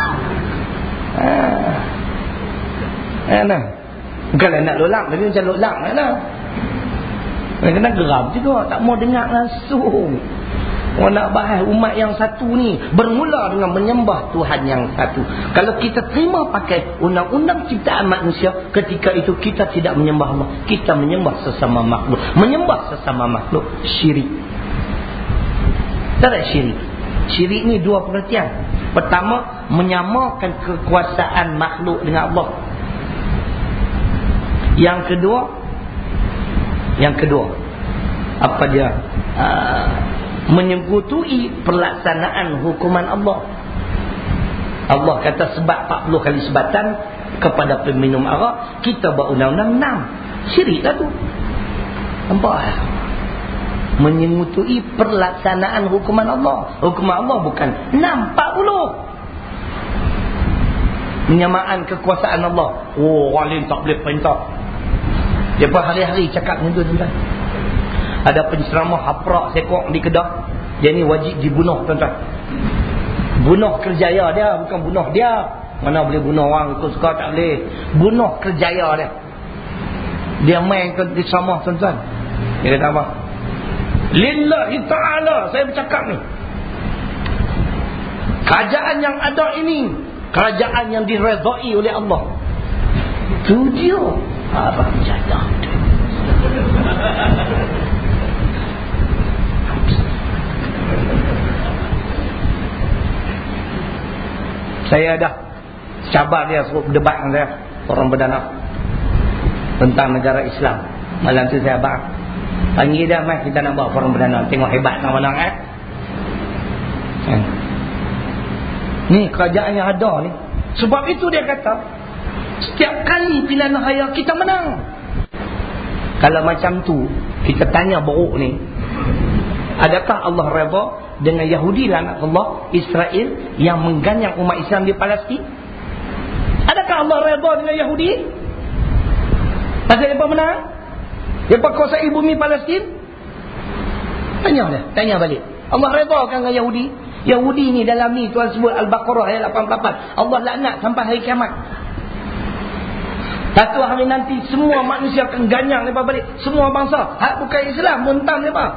Haa. Ha, nah. Bukanlah nak lolak, tapi macam lolak nak lah. Kena geram juga, tak mau dengar langsung. Orang nak bahas umat yang satu ni bermula dengan menyembah Tuhan yang satu. Kalau kita terima pakai undang-undang ciptaan manusia, ketika itu kita tidak menyembah Allah, kita menyembah sesama makhluk. Menyembah sesama makhluk syirik. Tak ada syirik. Syirik ni dua pengertian. Pertama, menyamakan kekuasaan makhluk dengan Allah. Yang kedua, yang kedua, apa dia? Uh, menyebutui pelaksanaan hukuman Allah. Allah kata sebab empat puluh kali sebatan kepada peminum arak, kita buat undang-undang enam. Syirik lah tu. Nampak? Menyebutui pelaksanaan hukuman Allah. Hukuman Allah bukan enam, empat puluh. Menyamaan kekuasaan Allah. Oh, orang lain tak boleh perintah. Dia pun hari-hari cakap macam tu, tuan-tuan. Ada penceramah haprak sekok di Kedah. Dia ni wajib dibunuh, tuan-tuan. Bunuh kerjaya dia, bukan bunuh dia. Mana boleh bunuh orang ikut suka, tak boleh. Bunuh kerjaya dia. Dia main ke ceramah, tuan-tuan. Dia kata apa? Lillahi ta'ala, saya bercakap ni. Kerajaan yang ada ini, kerajaan yang diredai oleh Allah. Itu dia. Apa jatuh tu? Saya dah cabar dia suruh berdebat dengan saya, orang berdana tentang negara Islam. Malam tu saya abang panggil dia, mai kita nak buat forum berdana, tengok hebat nak mana eh. Hmm. Ni kerajaan yang ada ni. Sebab itu dia kata setiap kali pilihan raya kita menang. Kalau macam tu, kita tanya buruk ni, adakah Allah redha dengan Yahudi laknat Allah, Israel yang mengganyang umat Islam di Palestin? Adakah Allah redha dengan Yahudi? Pasal mereka menang? Mereka kuasai bumi Palestin? Tanya dia, tanya balik. Allah redha kan dengan Yahudi? Yahudi ni dalam ni Tuhan sebut Al-Baqarah ayat lapan puluh lapan. Allah laknat sampai hari kiamat. Satu hari nanti semua manusia akan ganyang mereka balik. Semua bangsa. Hak bukan Islam, muntam mereka.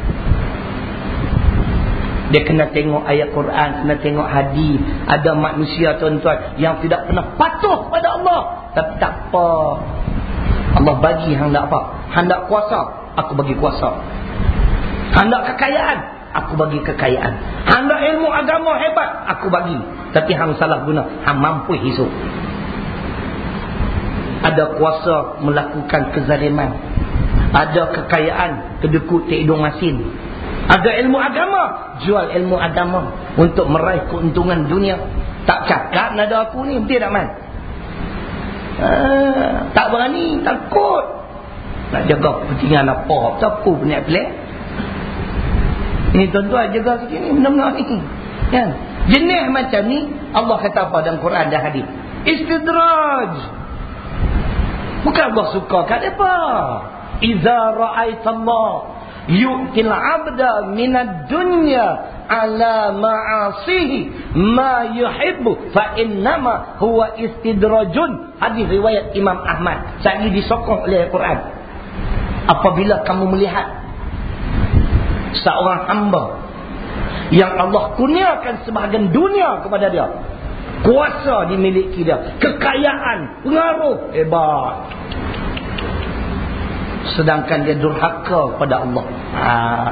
Dia kena tengok ayat Quran, kena tengok hadis. Ada manusia tuan-tuan yang tidak pernah patuh pada Allah. Tapi tak apa. Allah bagi hendak apa? Hendak kuasa, aku bagi kuasa. Hendak kekayaan, aku bagi kekayaan. Hendak ilmu agama hebat, aku bagi. Tapi hang salah guna, hang mampu hidup. Ada kuasa melakukan kezaliman. Ada kekayaan, kedekut tak hidung masin. Ada ilmu agama, jual ilmu agama untuk meraih keuntungan dunia. Tak cakap nada aku ni, betul tak man? Ah, tak berani, takut. Nak jaga kepentingan apa? Takut punya pelik. Ini tuan-tuan jaga sikit ni, benar-benar ni. Kan? Jenis macam ni, Allah kata apa dalam Quran dan hadis? Istidraj. Bukan Allah suka kat apa. Iza ra'aitallah yu'til 'abda minad dunya ala ma'asihi ma yuhibbu fa innama huwa istidrajun. Hadis riwayat Imam Ahmad. Saya disokong oleh Al-Quran. Apabila kamu melihat seorang hamba yang Allah kurniakan sebahagian dunia kepada dia, kuasa dimiliki dia, kekayaan, pengaruh hebat, sedangkan dia durhaka kepada Allah. Ha.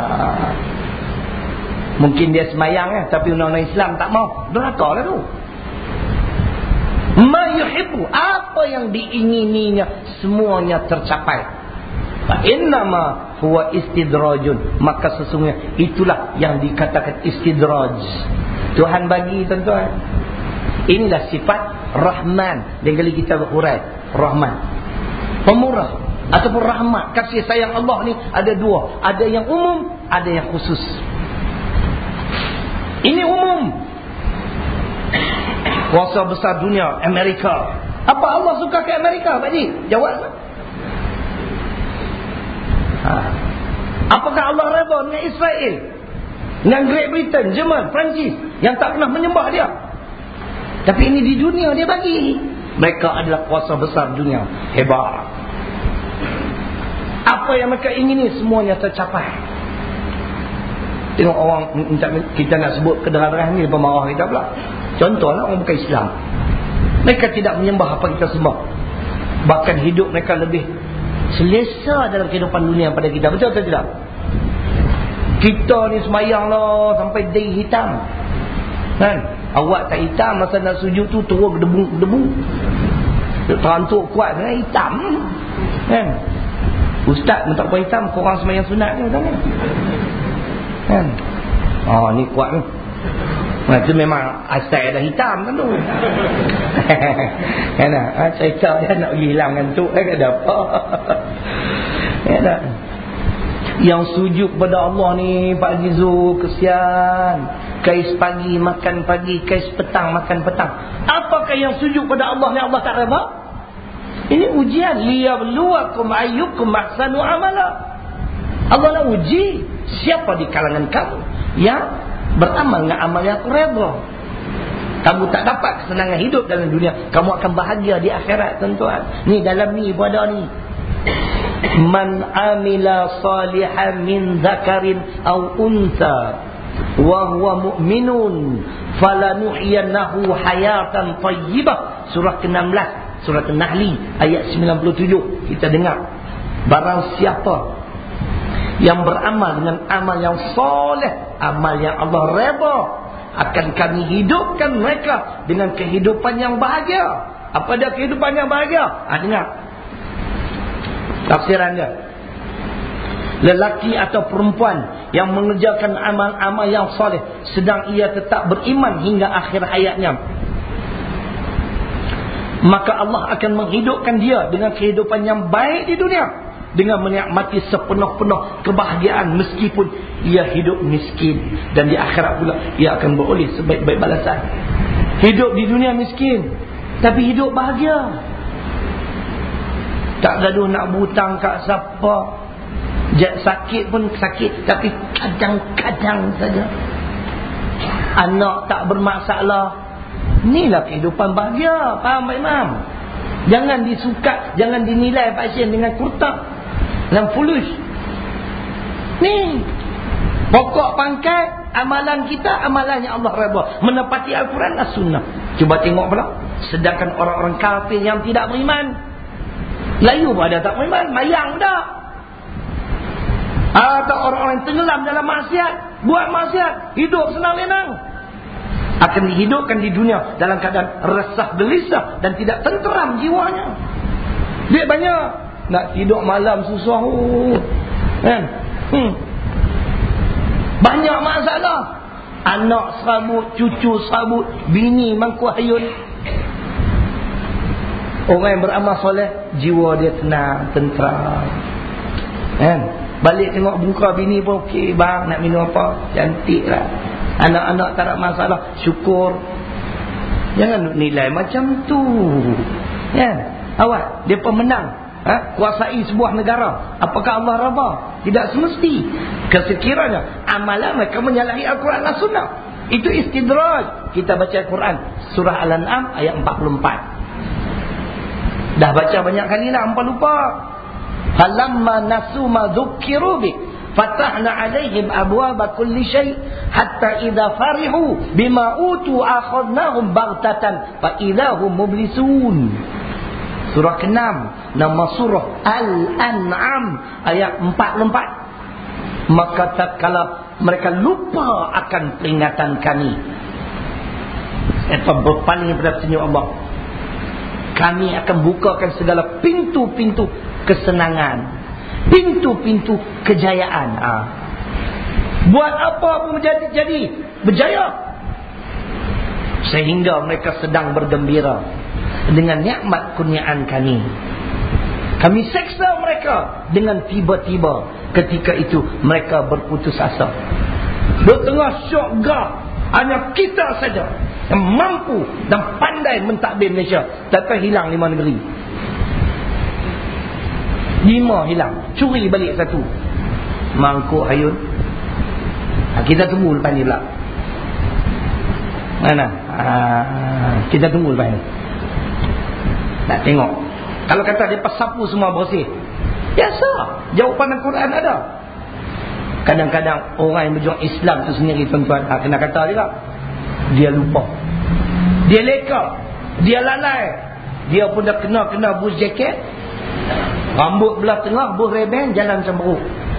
Mungkin dia semayang ya, tapi undang-undang Islam tak mau, durhaka lah tu. Ma yuhibbu, apa yang diingininya semuanya tercapai. Fa innama huwa istidrajun, maka sesungguhnya itulah yang dikatakan istidraj. Tuhan bagi tuan-tuan. Inilah sifat Rahman. Dan kali kita berurai Rahman, pemurah ataupun rahmat, kasih sayang Allah ni ada dua. Ada yang umum, ada yang khusus. Ini umum. Kuasa besar dunia Amerika. Apa Allah suka ke Amerika, Pak Haji? Jawab. Ha. Apakah Allah redha dengan Israel, dengan Great Britain, Jerman, Perancis yang tak pernah menyembah dia? Tapi ini di dunia dia bagi. Mereka adalah kuasa besar dunia. Hebat. Apa yang mereka ingini semuanya tercapai. Tengok orang, kita nak sebut kedengaran ni, pemarah kita pula. Contohlah orang bukan Islam. Mereka tidak menyembah apa kita sembah. Bahkan hidup mereka lebih selesa dalam kehidupan dunia pada kita. Betul atau tidak? Kita ni semayang lah sampai day hitam, kan? Awak tak hitam, masa nak sujud tu turun berdebu-debu, terantuk kuat dengan hitam, kan? Ustaz pun tak apa hitam, korang semayang sunat ni, kan? Oh, ni kuat ni. Nah, itu memang asal dah hitam kan tu. Kan ah, cerita dia nak pergi hilang ngantuk eh, ada apa. Ya tak? Yang sujud pada Allah ni Pak Haji Zul, kesian. Kais pagi makan pagi, kais petang makan petang. Apakah yang sujud pada Allah ni Allah tak redha? Ini ujian, liyabluwakum ayyukum ahsanu amala. Allah nak uji siapa di kalangan kamu yang beramal dengan amal yang aku redha. Kamu tak dapat kesenangan hidup dalam dunia, kamu akan bahagia di akhirat, tuan-tuan. Ni dalam ni pada ni, man amila salihan min zakarin aw unsa wa huwa mu'minun falanuhyiyannahu hayatan thayyibah. Surah ke enam belas, surah An-Nahl ayat sembilan puluh tujuh. Kita dengar, barang siapa yang beramal dengan amal yang soleh, amal yang Allah redha, akan kami hidupkan mereka dengan kehidupan yang bahagia. Apa dia kehidupan yang bahagia? Ha, dengar tafsiran dia. Lelaki atau perempuan yang mengerjakan amal-amal yang soleh sedang ia tetap beriman hingga akhir hayatnya, maka Allah akan menghidupkan dia dengan kehidupan yang baik di dunia, dengan menikmati sepenuh-penuh kebahagiaan meskipun ia hidup miskin, dan di akhirat pula ia akan beroleh sebaik-baik balasan. Hidup di dunia miskin tapi hidup bahagia, tak gaduh nak butang kat siapa. Sakit pun sakit tapi kadang-kadang saja. Anak tak bermasalah. Inilah kehidupan bahagia. Faham Pak Imam? Jangan disukat, jangan dinilai pasien dengan kurta dan foolish. Ni pokok pangkat amalan kita, amalan yang Allah redha, menepati Al-Quran dan Sunnah. Cuba tengok pula, sedangkan orang-orang kafir yang tidak beriman, layu pada tak beriman, mayang dah. Atau orang-orang yang tenggelam dalam maksiat, buat maksiat, hidup senang-senang, akan dihidupkan di dunia dalam keadaan resah gelisah dan tidak tenteram jiwanya. Dia banyak nak tidur malam susah, kan? Hmm. Banyak masalah. Anak serabut, cucu serabut, bini mangku hayun. Orang yang beramal soleh, jiwa dia tenang, tenteram, kan? Balik tengok muka bini pun okey, bang nak minum apa, cantik lah. Anak-anak tak ada masalah, syukur. Jangan nilai macam tu, ya. Awak dia pemenang, ha? Kuasai sebuah negara. Apakah Allah redha? Tidak semesti. Kesekiranya amalan mereka menyalahi Al-Quran dan Sunnah, itu istidraj. Kita baca Al-Quran surah Al-An'am ayat empat puluh empat. Dah baca banyak kali lah, hampa lupa. Falamma nasu ma dzukkiru bi fatahna alaihim abwaaba kulli syai' hatta idza farihu bima utu akhadnahum baghtatan fa idahum mublisun. Surah keenam, nama surah Al-An'am ayat empat puluh empat. Maka tatkala mereka lupa akan peringatan kami, apa berpaling daripada senyum Allah, kami akan bukakan segala pintu-pintu kesenangan, pintu-pintu kejayaan. Ha. Buat apa pun menjadi jadi berjaya, sehingga mereka sedang bergembira dengan nikmat kurniaan kami. Kami seksa mereka mereka dengan tiba-tiba ketika itu mereka berputus asa. Di tengah syurga hanya kita saja yang mampu dan pandai mentadbir Malaysia. Takkan hilang lima negeri. Lima hilang. Curi balik satu. Mangkuk hayun. Kita tunggu lepas ni pula. Mana? Aa, kita tunggu lepas ni. Nak tengok. Kalau kata dia sapu semua bersih. Biasa. Jawapan Al-Quran ada. Kadang-kadang orang yang berjuang Islam tu sendiri tuan-tuan, ha, kena kata dia tak? Dia lupa. Dia leka. Dia lalai. Dia pun dah kena-kena bus jaket. Rambut belah tengah, bus rebeng, jalan cemberuk.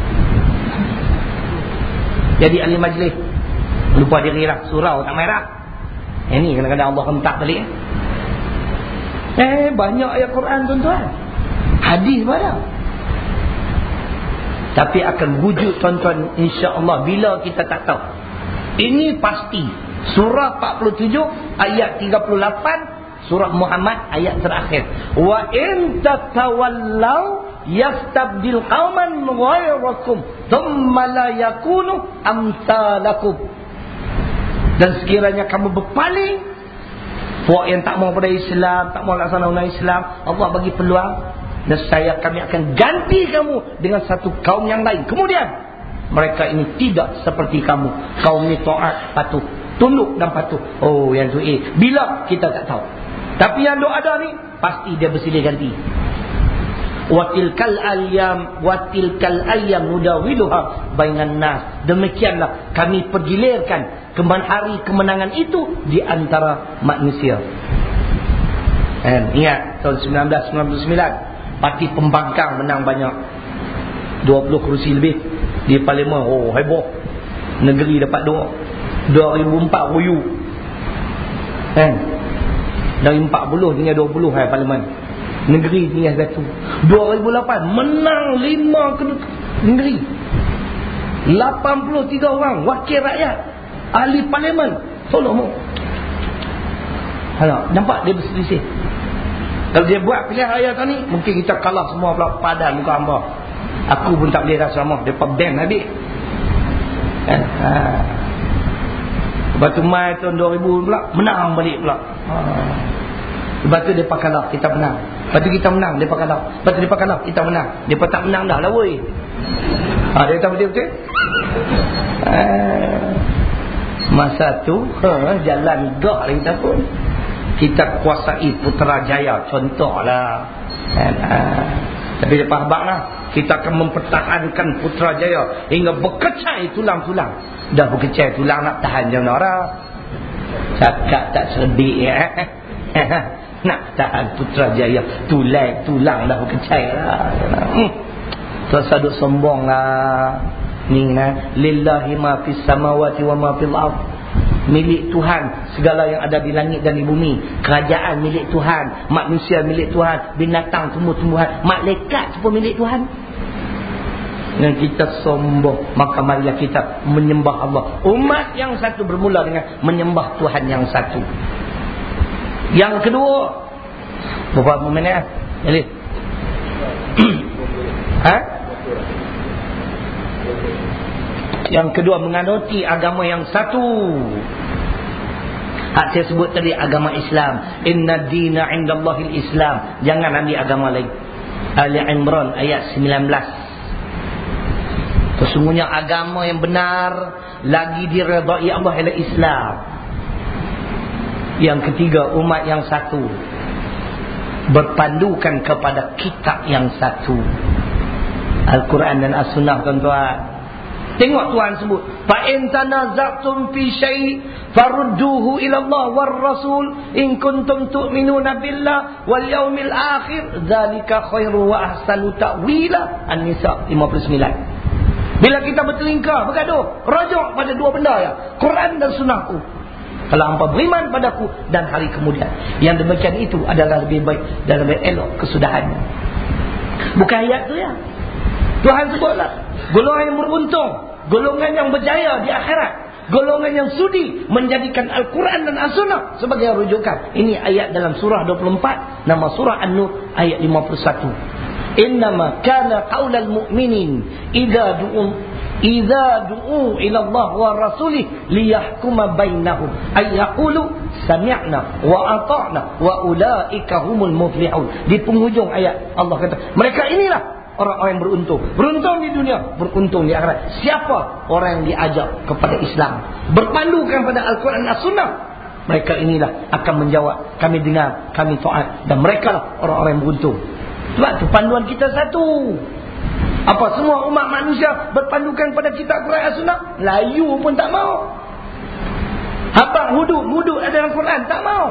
Jadi ahli majlis. Lupa diri lah. Surau tak merah. Eh ni kadang-kadang Allah hentak balik. Eh banyak ayat Quran tuan-tuan. Hadis pun ada. Tapi akan wujud tuan-tuan insya-Allah bila kita tak tahu. Ini pasti. Surah empat puluh tujuh ayat tiga puluh lapan, surah Muhammad ayat terakhir. Wa in tatawallaw yastabdil qauman ghayrakum thumma la yakunu amsalakum. Dan sekiranya kamu berpaling, puak yang tak mau pada Islam, tak mau laksana undang Islam, Allah bagi peluang. Dan saya kami akan ganti kamu dengan satu kaum yang lain. Kemudian mereka ini tidak seperti kamu. Kaum ini taat, patuh, tunduk dan patuh. Oh yang tu eh bila kita tak tahu. Tapi yang dok ada ni pasti dia bersilih ganti. Watilkal ayyam watilkal ayyam nudawiluha bainan nas. Demikianlah kami pergilirkan keman hari kemenangan itu di antara manusia. And ingat tahun seribu sembilan ratus sembilan puluh sembilan parti pembangkang menang banyak, dua puluh kerusi lebih di parlimen. Oh heboh. Negeri dapat dua. dua ribu empat ruyu. Kan? Dari empat puluh tinggal dua puluh hai parlimen. Negeri tinggal satu. dua ribu lapan menang lima negeri. lapan puluh tiga orang wakil rakyat, ahli parlimen. Tolong mu. Hello, nampak dia berselisih. Kalau dia buat pilihan raya tadi, mungkin kita kalah semua pula padan muka hamba. Aku pun tak boleh dah sama. Mereka ban habis. Kan? Ha. Lepas tu Mai tahun dua ribu pula, menang balik pula. Ha. Lepas tu mereka kalah, kita menang. Lepas tu kita menang, mereka kalah. Lepas tu mereka kalah, kita menang. Mereka tak menang dah lah woi. Ha, dia kata betul-betul. Ha. Masa tu, ha, jalan gak lah kita pun. Kita kuasai Putrajaya contohlah. Ha. Tapi lepas habaq lah, kita akan mempertahankan Putrajaya hingga berkecai tulang-tulang. Dah berkecai tulang nak tahan je orang. Cakap tak cerdik ya. Nak tahan Putrajaya, tulang-tulang dah berkecai lah. Hmm. Terus aduk sombong lah. Ni nah, lillahi ma fis samawati wa ma fil ardh. Milik Tuhan segala yang ada di langit dan di bumi. Kerajaan milik Tuhan, manusia milik Tuhan, binatang, tumbuh-tumbuhan, malaikat pun milik Tuhan. Dan kita sombong, maka marilah kita menyembah Allah. Umat yang satu bermula dengan menyembah Tuhan yang satu. Yang kedua, berapa minit ah? Jadi ha? Yang kedua, menganuti agama yang satu. Hak saya sebut tadi agama Islam. Inna dina indallahil Islam. Jangan ambil agama lain. Ali Imran ayat sembilan belas. Sesungguhnya agama yang benar lagi diredai Allah ialah Islam. Yang ketiga, umat yang satu berpandukan kepada kitab yang satu, Al-Quran dan As-Sunnah tuan-tuan. Tengok Tuhan sebut, fa in tanaza'tum fi syai' farudduhu ila Allah war Rasul in kuntum tu'minuna billah wal yaumil akhir dzalika khairu wa ahsanu ta'wila. An-Nisa lima puluh sembilan. Bila kita bertelingkar, bergaduh, rujuk pada dua benda ya, Quran dan Sunnahku. Kalau hangpa beriman padaku dan hari kemudian. Yang demikian itu adalah lebih baik dan lebih elok kesudahannya. Bukan ayat tu ya. Tuhan sebutlah golongan yang beruntung, golongan yang berjaya di akhirat, golongan yang sudi menjadikan Al-Quran dan As-Sunnah sebagai rujukan. Ini ayat dalam surah dua puluh empat, nama surah An-Nur ayat lima puluh satu. innama kana qaulal mu'minin idza du'u idza du'u ila Allah wa rasulih liyahkuma bainahum ay yaqulu sami'na wa ata'na wa ulaika humul muflihun. Di penghujung ayat Allah kata, mereka inilah orang-orang yang beruntung. Beruntung di dunia, beruntung di akhirat. Siapa? Orang yang diajak kepada Islam, berpandukan pada Al-Quran dan As-Sunnah. Mereka inilah akan menjawab, kami dengar, kami taat, dan mereka lah orang-orang yang beruntung. Sebab tu panduan kita satu. Apa semua umat manusia berpandukan pada kitab Quran dan Sunnah? Layu pun tak mau. Habang hudud, hudud ada dalam Quran, tak mau.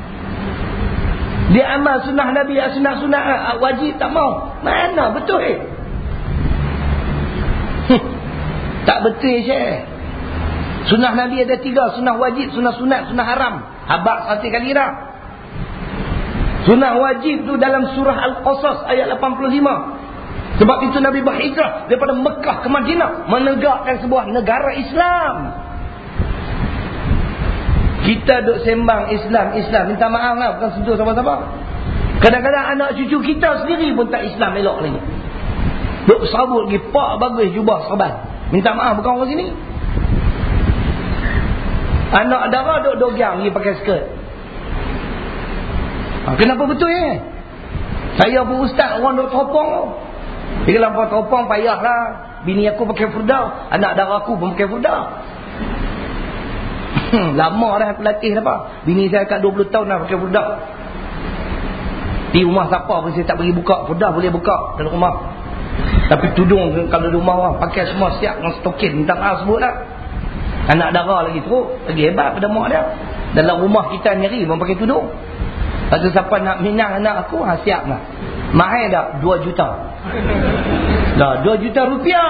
Dia amal sunnah Nabi, sunnah-sunnah wajib, tak mau. Mana betul eh? Hm. Tak betul Syekh. Sunnah Nabi ada tiga, sunnah wajib, sunnah sunat, sunnah haram. Habaq satu kali dah. Sunnah wajib tu dalam surah Al-Qasas ayat lapan puluh lima. Sebab itu Nabi berhijrah daripada Mekah ke Madinah, menegakkan sebuah negara Islam. Kita duk sembang Islam, Islam. Minta maaf lah, bukan sentuh sama-sama. Kadang-kadang anak cucu kita sendiri pun tak Islam elok lagi. Duk sabut lagi, pak bagus jubah serban. Minta maaf, bukan orang sini. Anak dara duk dogyang lagi pakai skirt. Ha, kenapa betul eh? Saya pun ustaz, orang duk teropong. Dia lampau teropong, payahlah. Bini aku pakai furdah, anak dara aku pun pakai furdah. Hmm, lama dah aku latih dah pak. Bini saya kat dua puluh tahun dah pakai furdah. Di rumah siapa pun saya tak bagi buka. Furdah boleh buka dalam rumah. Tapi tudung kalau di rumah orang pakai semua siap dengan stokin. Minta maaf sebut lah. Anak dara lagi teruk, lagi hebat pada mak dia. Dalam rumah kita nyeri pun pakai tudung. Lepas tu siapa nak minang anak aku, ha, siap lah. Mahal dah dua juta. Dah dua juta rupiah.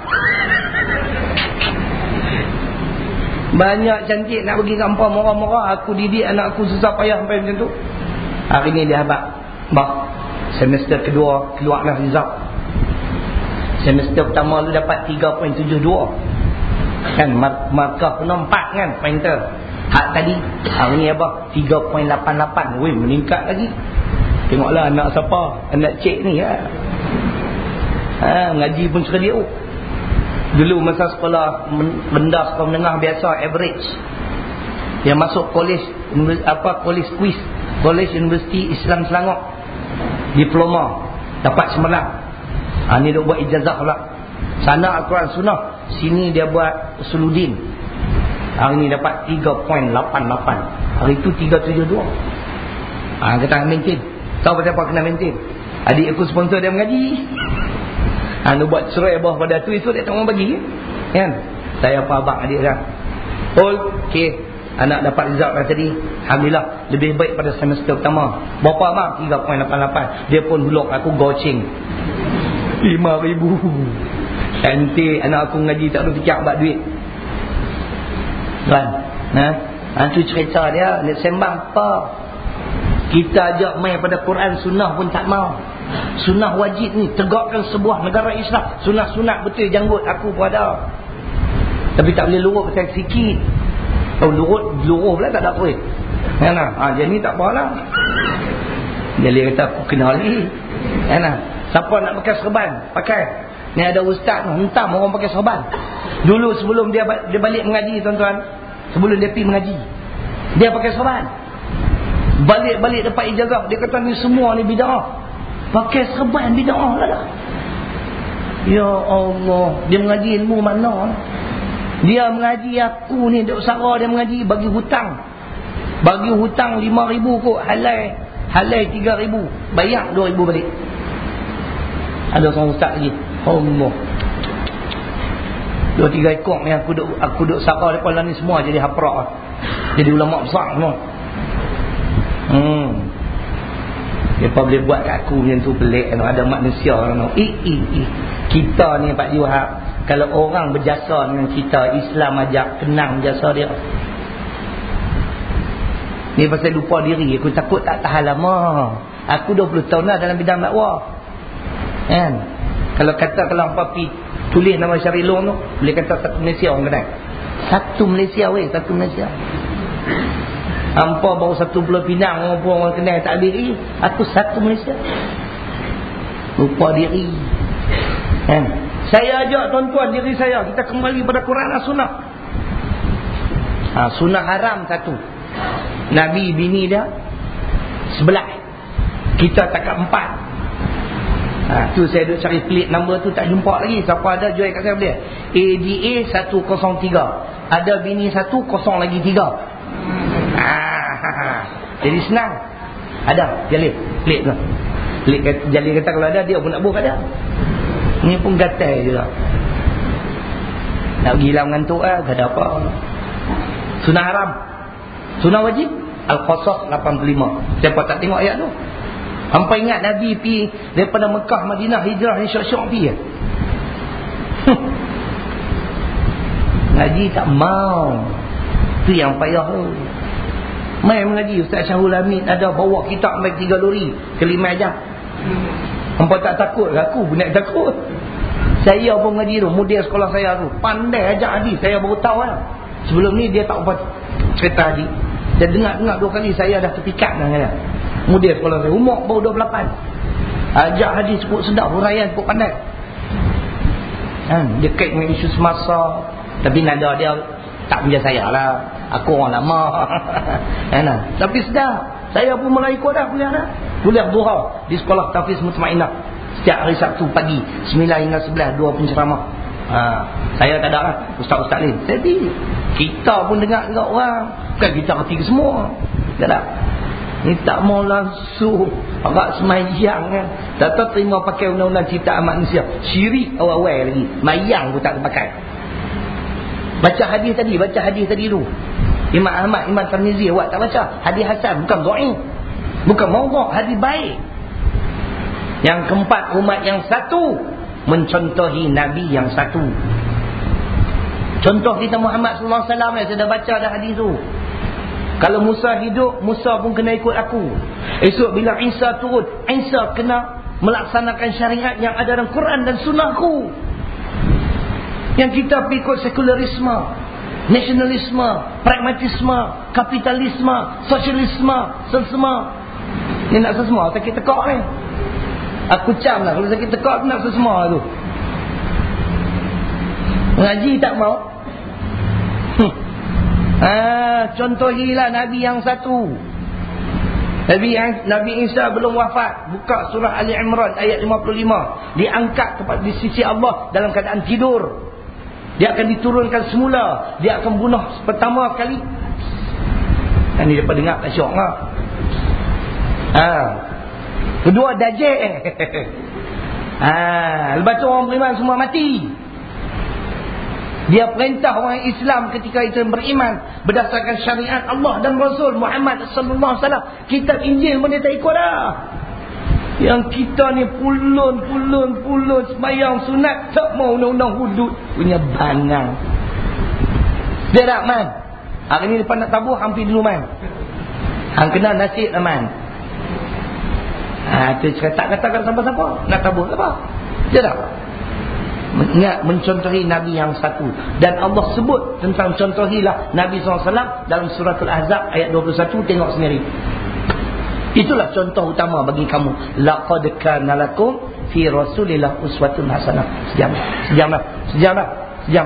Banyak cantik nak pergi kampung murah-murah. Aku didik anak aku susah payah sampai macam tu. Hari ni dia habaq, bah, semester kedua keluarlah result. Semester pertama lu dapat tiga perpuluhan tujuh dua. Kan mar markah penuh empat kan pointer. Hak tadi hari ni apa? tiga perpuluhan lapan lapan. Weh, meningkat lagi. Tengoklah anak siapa? Anak cik ni ya. Ha, ngaji pun cerdik. Dulu masa sekolah rendah, sekolah menengah biasa average. Yang masuk kolej apa kolej kuis, Kolej Universiti Islam Selangor, diploma dapat cemerlang. Ha, ni dia buat ijazah pula. Sana Al-Quran Sunnah, sini dia buat Usuluddin. Hari ni dapat tiga perpuluhan lapan lapan. Hari tu tiga tujuh dua. Ha, kata maintain. Tahu pasal apa kena maintain? Adik aku sponsor dia mengaji. Ha, dia buat cerai bawah pada tu, itu dia tak mau bagi kan? Saya apa abang adik dia all okay, anak dapat result dah tadi, alhamdulillah lebih baik pada semester pertama. Berapa abang? tiga perpuluhan lapan lapan. Dia pun huluk aku goceng lima ribu. Cantik anak aku ngaji, tak ada fikir buat duit kan? Ha? Ha, tu cerita dia. Dia sembang apa? Kita ajak main pada Quran Sunnah pun tak mau. Sunnah wajib ni, tegakkan sebuah negara Islam. Sunnah-sunnah betul janggut aku pun ada. Tapi tak boleh lurut pasal sikit. Oh, lurut, luruh pula tak ada apa. Kan nah? Ha, jadi ni tak apalah. Jadi kata aku kenal lagi. Kan nah? Siapa nak pakai serban? Pakai. Ni ada ustaz hentam orang pakai serban. Dulu sebelum dia dia balik mengaji tuan-tuan, sebelum dia pergi mengaji, dia pakai serban. Balik-balik dapat ijazah, dia kata ni semua ni bid'ah. Pakai serban bid'ah lah dah. Ya Allah, dia mengaji ilmu mana? Dia mengaji aku ni, duk Sarah dia mengaji bagi hutang. Bagi hutang lima ribu kot, halal halal tiga ribu, bayar dua ribu balik. Ada seorang ustaz lagi. Allah. Dua tiga ekor ni aku duk aku duk Sarah depan lah ni semua jadi haprak lah. Jadi ulama besar semua. Hmm. Dia boleh buat kat aku macam tu pelik. Ada manusia orang eh, eh, eh. Kita ni Pak Johab, kalau orang berjasa dengan kita, Islam ajak kenang jasa dia. Ni pasal lupa diri. Aku takut tak tahan lama. Aku dua puluh tahun dah dalam bidang dakwah kan. Kalau kata kalau hampa pergi tulis nama Syarilong tu, boleh kata satu Malaysia orang kenal. Satu Malaysia weh, satu Malaysia. Hampa baru satu Pulau Pinang, orang pun orang kenal tak habis lagi. Aku satu Malaysia. Lupa diri. Kan? Saya ajak tuan-tuan diri saya, kita kembali pada Quran dan Sunnah. Ha, sunnah haram satu. Nabi bini dia sebelah. Kita takat empat. Ha, tu saya duduk cari plate number tu tak jumpa lagi. Siapa ada jual kat saya boleh. A D A satu kosong tiga. Ada bini satu, kosong lagi tiga. Ha, ha, ha. Jadi senang. Ada jalin plate tu. Plate kata, jalin kata kalau ada dia pun nak buh kat dia. Ni pun gatal je lah. Nak pergi hilang mengantuk lah, tak ada apa. Sunnah haram. Sunnah wajib Al-Qasas lapan puluh lima. Siapa tak tengok ayat tu? Hampa ingat Nabi pi daripada Mekah Madinah hijrah ni syok-syok pi ya? Ngaji tak mau. Tu yang payah tu. Mai mengaji Ustaz Syahul Hamid ada bawa kitab sampai tiga lori ke lima jam. Hampa tak takut ke aku? Nak takut. Saya pun mengaji tu, mudir sekolah saya tu pandai ajak hadis. Saya baru tahu lah. Sebelum ni dia tak apa cerita hadis. Dia dengar-dengar dua kali, saya dah terpikat dah kata. Mudir sekolah saya, umur baru dua puluh lapan. Ajak hadis cukup sedap, huraian cukup pandai. Han, dia kait dengan isu semasa. Tapi nada dia tak punya saya lah. Aku orang lama. Han, tapi sedap. Saya pun mulai ikut dah kuliah dah. Kuliah duha di sekolah Tafiz Mutmainah. Setiap hari Sabtu pagi sembilan hingga sebelas, dua penceramah. Ha, saya tak ada lah ustaz-ustaz lain. Jadi kita pun dengar juga orang. Bukan kita ketiga semua. Tak tak. Ni tak mau langsung agak semayang kan. Tak tahu terima pakai undang-undang ciptaan manusia. Syirik awal-awal lagi. Mayang pun tak terpakai. Baca hadis tadi, baca hadis tadi tu. Imam Ahmad, Imam Tirmizi awak tak baca. Hadis hasan, bukan dhaif. Bukan maudhu', hadis baik. Yang keempat, umat yang satu mencontohi Nabi yang satu. Contoh kita Muhammad sallallahu alaihi wasallam, saya dah baca dah hadis tu. Kalau Musa hidup, Musa pun kena ikut aku. Esok bila Isa turun, Isa kena melaksanakan syariat yang ada dalam Quran dan sunnahku. Yang kita ikut sekularisme, nasionalisme, pragmatisme, kapitalisme, sosialisme, sesama. Ni nak sesama, sakit tekak ni. Aku cam lah kalau sakit tekak nak sesama tu. Mengaji tak mau. Hmm. Ah, contohilah Nabi yang satu. Nabi Nabi Isa belum wafat, buka surah Ali Imran ayat lima puluh lima, diangkat kepada di sisi Allah dalam keadaan tidur. Dia akan diturunkan semula, dia akan bunuh pertama kali. Ini dapat dengar tak syok lah. Ah. Kedua Dajjal. Ah, lepas tu orang beriman semua mati. Dia perintah orang Islam ketika itu beriman berdasarkan syariat Allah dan Rasul Muhammad sallallahu alaihi wasallam. Kitab Injil pun dia tak ikut dah. Yang kita ni pulun pulun pulun sembahyang sunat tak mau undang-undang hudud punya bangang. Dia tak man. Hari ni lepas nak tabuh hampir dulu man. Hang kena nasib lah man. Ha, tu cakap tak katakan siapa-siapa nak tabuh apa. Dia tak. Ingat mencontohi Nabi yang satu. Dan Allah sebut tentang contohilah Nabi sallallahu alaihi wasallam dalam surah Al-Ahzab ayat dua puluh satu. Tengok sendiri. Itulah contoh utama bagi kamu. Laqad kana lakum fi Rasulillah uswatun hasanah. Sejam. Sejam dah. Sejam dah. Sejam.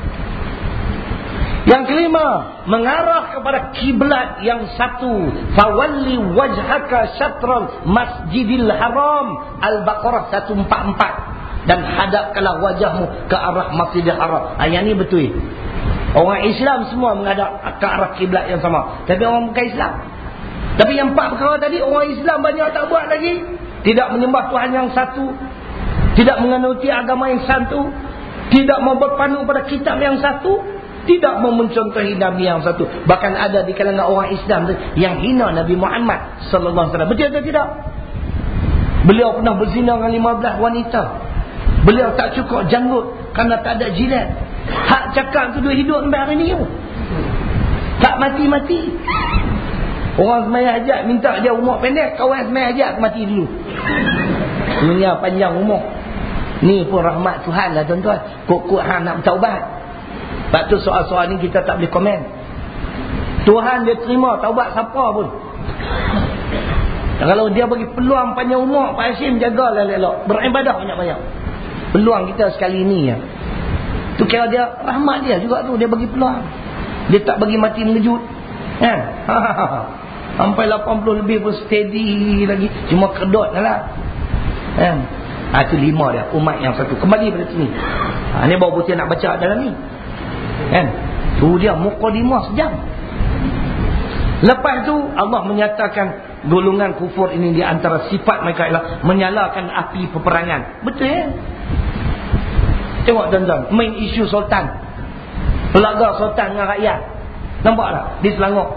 Yang kelima, mengarah kepada kiblat yang satu. Fawalli wajhaka syatral Masjidil Haram. Al-Baqarah seratus empat puluh empat. Dan hadapkanlah wajahmu ke arah Masjidil Haram. Ha, yang ni betul. Orang Islam semua menghadap ke arah kiblat yang sama. Tapi orang bukan Islam. Tapi yang empat perkara tadi, orang Islam banyak tak buat lagi. Tidak menyembah Tuhan yang satu. Tidak menganuti agama yang satu. Tidak mau berpandu pada kitab yang satu. Tidak mau mencontohi Nabi yang satu. Bahkan ada di kalangan orang Islam yang hina Nabi Muhammad sallallahu alaihi wasallam. Betul atau tidak? Beliau pernah berzina dengan lima belas wanita. Beliau tak cukup janggut kerana tak ada jilat. Hak cakap tu dia hidup sampai hari ni. Tak mati-mati. Orang semaya hajat minta dia umur pendek, kawan semaya hajat mati dulu. Dunia panjang umur. Ni pun rahmat Tuhan lah tuan-tuan. Kok-kok hang nak bertaubat. Sebab tu soal-soal ni kita tak boleh komen. Tuhan dia terima taubat siapa pun. Dan kalau dia bagi peluang panjang umur, Pak Hashim jagalah elok, beribadah banyak-banyak. Peluang kita sekali ni ya. Tu kira dia rahmat dia juga tu, dia bagi peluang. Dia tak bagi mati mengejut. Kan? Sampai lapan puluh lebih pun steady lagi, cuma kedot lah. Kan? Ha, itu lima dia, umat yang satu. Kembali pada sini. Ha, ni baru putih nak baca dalam ni. Kan? Tu dia mukadimah sejam. Lepas tu Allah menyatakan golongan kufur ini di antara sifat mereka ialah menyalakan api peperangan. Betul ya? Tengok tuan-tuan, main isu sultan, pelaga sultan dengan rakyat. Nampak tak? Di Selangor.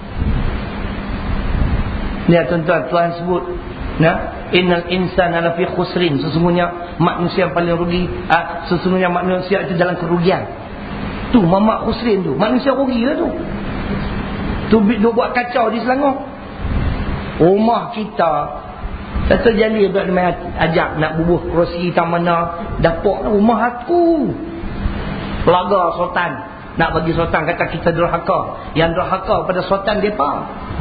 Ni tuan-tuan, Tuhan sebut, nah, innal insana lafi khusrin, sesungguhnya manusia yang paling rugi, ah, sesungguhnya manusia itu dalam kerugian. Tu mamak khusrin tu, manusia rugi lah tu. Tu dia buat kacau di Selangor. Rumah kita, Dato' Jalil buat main ajak nak bubuh kerusi taman mana, dapur rumah aku. Pelaga sultan nak bagi sultan, kata kita derhaka. Yang derhaka pada sultan depa.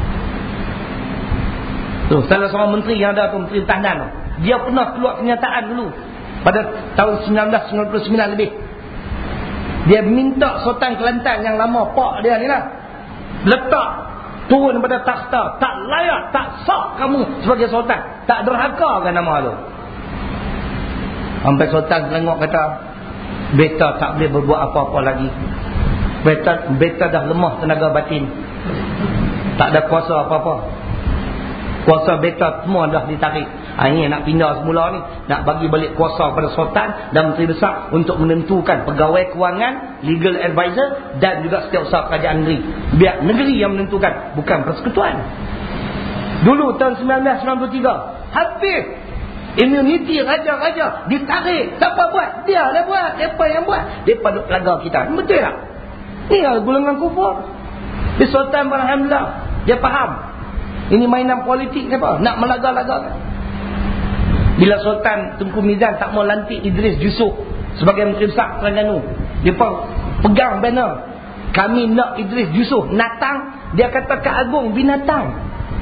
Tu salah seorang menteri yang ada tu, menteri tahanan tu, dia pernah keluar kenyataan dulu pada tahun seribu sembilan ratus sembilan puluh sembilan lebih. Dia minta sultan Kelantan yang lama, pak dia ni lah, letak turun pada takhta. Tak layak, tak sah kamu sebagai sultan, tak derhaka kan nama tu. Sampai sultan Selangor kata, beta tak boleh berbuat apa-apa lagi. Beta, beta dah lemah tenaga batin, tak ada kuasa apa-apa. Kuasa beta semua dah ditarik. Ha, ini nak pindah semula ni, nak bagi balik kuasa pada sultan dan menteri besar untuk menentukan pegawai kewangan, legal advisor dan juga setiausaha kerajaan negeri. Biar negeri yang menentukan, bukan persekutuan. Dulu tahun seribu sembilan ratus sembilan puluh tiga habis immunity raja-raja ditarik. Siapa buat? Dia dah buat. Siapa yang buat? Mereka duk pelaga kita. Betul tak? Ni lah golongan kufur. Di sultan alhamdulillah, dia faham ini mainan politik ke apa? Nak melaga-laga. Bila Sultan Tengku Mizan tak mau lantik Idris Jusuf sebagai Menteri Besar Terengganu, dia pegang banner, kami nak Idris Jusuf natang. Dia kata Kak Agong binatang.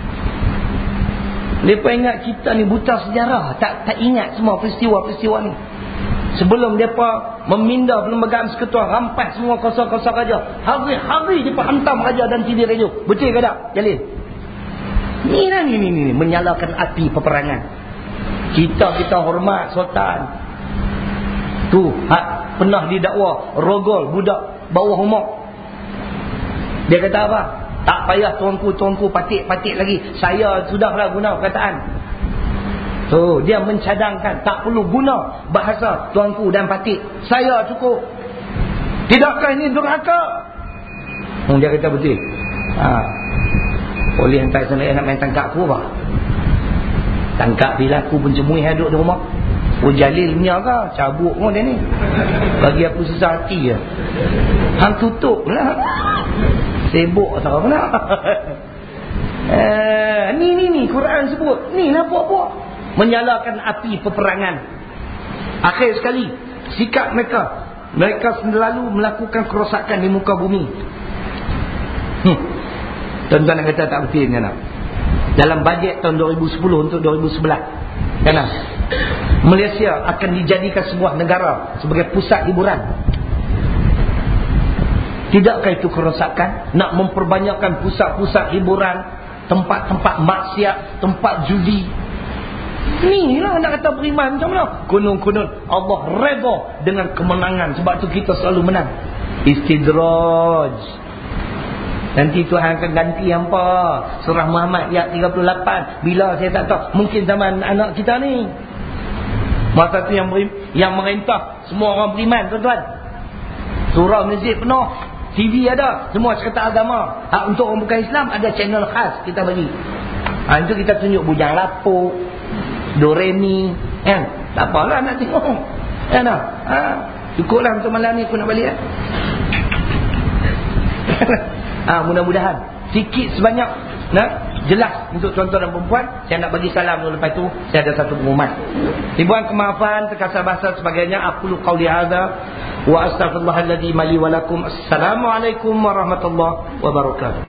Mereka ingat kita ni buta sejarah, tak tak ingat semua peristiwa-peristiwa ni. Sebelum mereka memindah perlembagaan persekutuan, rampas semua kuasa-kuasa raja, hari-hari mereka hantam raja dan T V radio. Betul ke tak, Jalil? Ni lah ni, ni, ni, menyalakan api peperangan. Kita kita hormat sultan. Tu ha, pernah didakwa rogol budak bawah umur. Dia kata apa? Tak payah tuanku-tuanku patik-patik lagi, saya sudahlah guna perkataan. Tu dia mencadangkan tak perlu guna bahasa tuanku dan patik, saya cukup. Tidakkah ini durhaka? Hmm, dia kata betul. Ha. Boleh hantar sana nak main tangkap aku apa? Tangkap bila aku pencemui yang duduk di rumah. Oh Jalil ni ke? Cabut pun dia ni. Bagi aku susah hati je. Hang tutup lah. Sibuk tak apa nak. eh, ni ni ni Quran sebut. Ni lah buat-buat. Menyalakan api peperangan. Akhir sekali, sikap mereka, mereka selalu melakukan kerosakan di muka bumi. Hmm. Tuan-tuan nak kata tak betul kan? Dalam bajet tahun dua ribu sepuluh untuk dua ribu sebelas kan? Malaysia akan dijadikan sebuah negara sebagai pusat hiburan. Tidakkah itu kerosakan? Nak memperbanyakkan pusat-pusat hiburan, tempat-tempat maksiat, tempat judi. Ni lah nak kata beriman macam mana? Kunun-kunun Allah redha dengan kemenangan. Sebab tu kita selalu menang. Istidraj. Nanti Tuhan akan ganti apa? Surah Muhammad ayat tiga puluh lapan. Bila saya tak tahu. Mungkin zaman anak kita ni. Masa tu yang beri, yang merintah semua orang beriman, tuan-tuan. Surah masjid penuh, T V ada, semua cerita agama. Ha, untuk orang bukan Islam ada channel khas kita bagi. Ha, itu kita tunjuk Bujang Lapuk, Doremi, kan? Tak apalah nak tengok. Kan tak? Ha, cukuplah untuk malam ni aku nak balik. Ha, mudah-mudahan sikit sebanyak nah, jelas untuk tuan-tuan dan perempuan. Saya nak bagi salam dulu, lepas tu saya ada satu pengumuman. Ribuan kemaafan, terkasar bahasa sebagainya. Aqulu qawli hadza wa astaghfirullahal ladzi mali wa lakum. Assalamualaikum warahmatullahi wabarakatuh.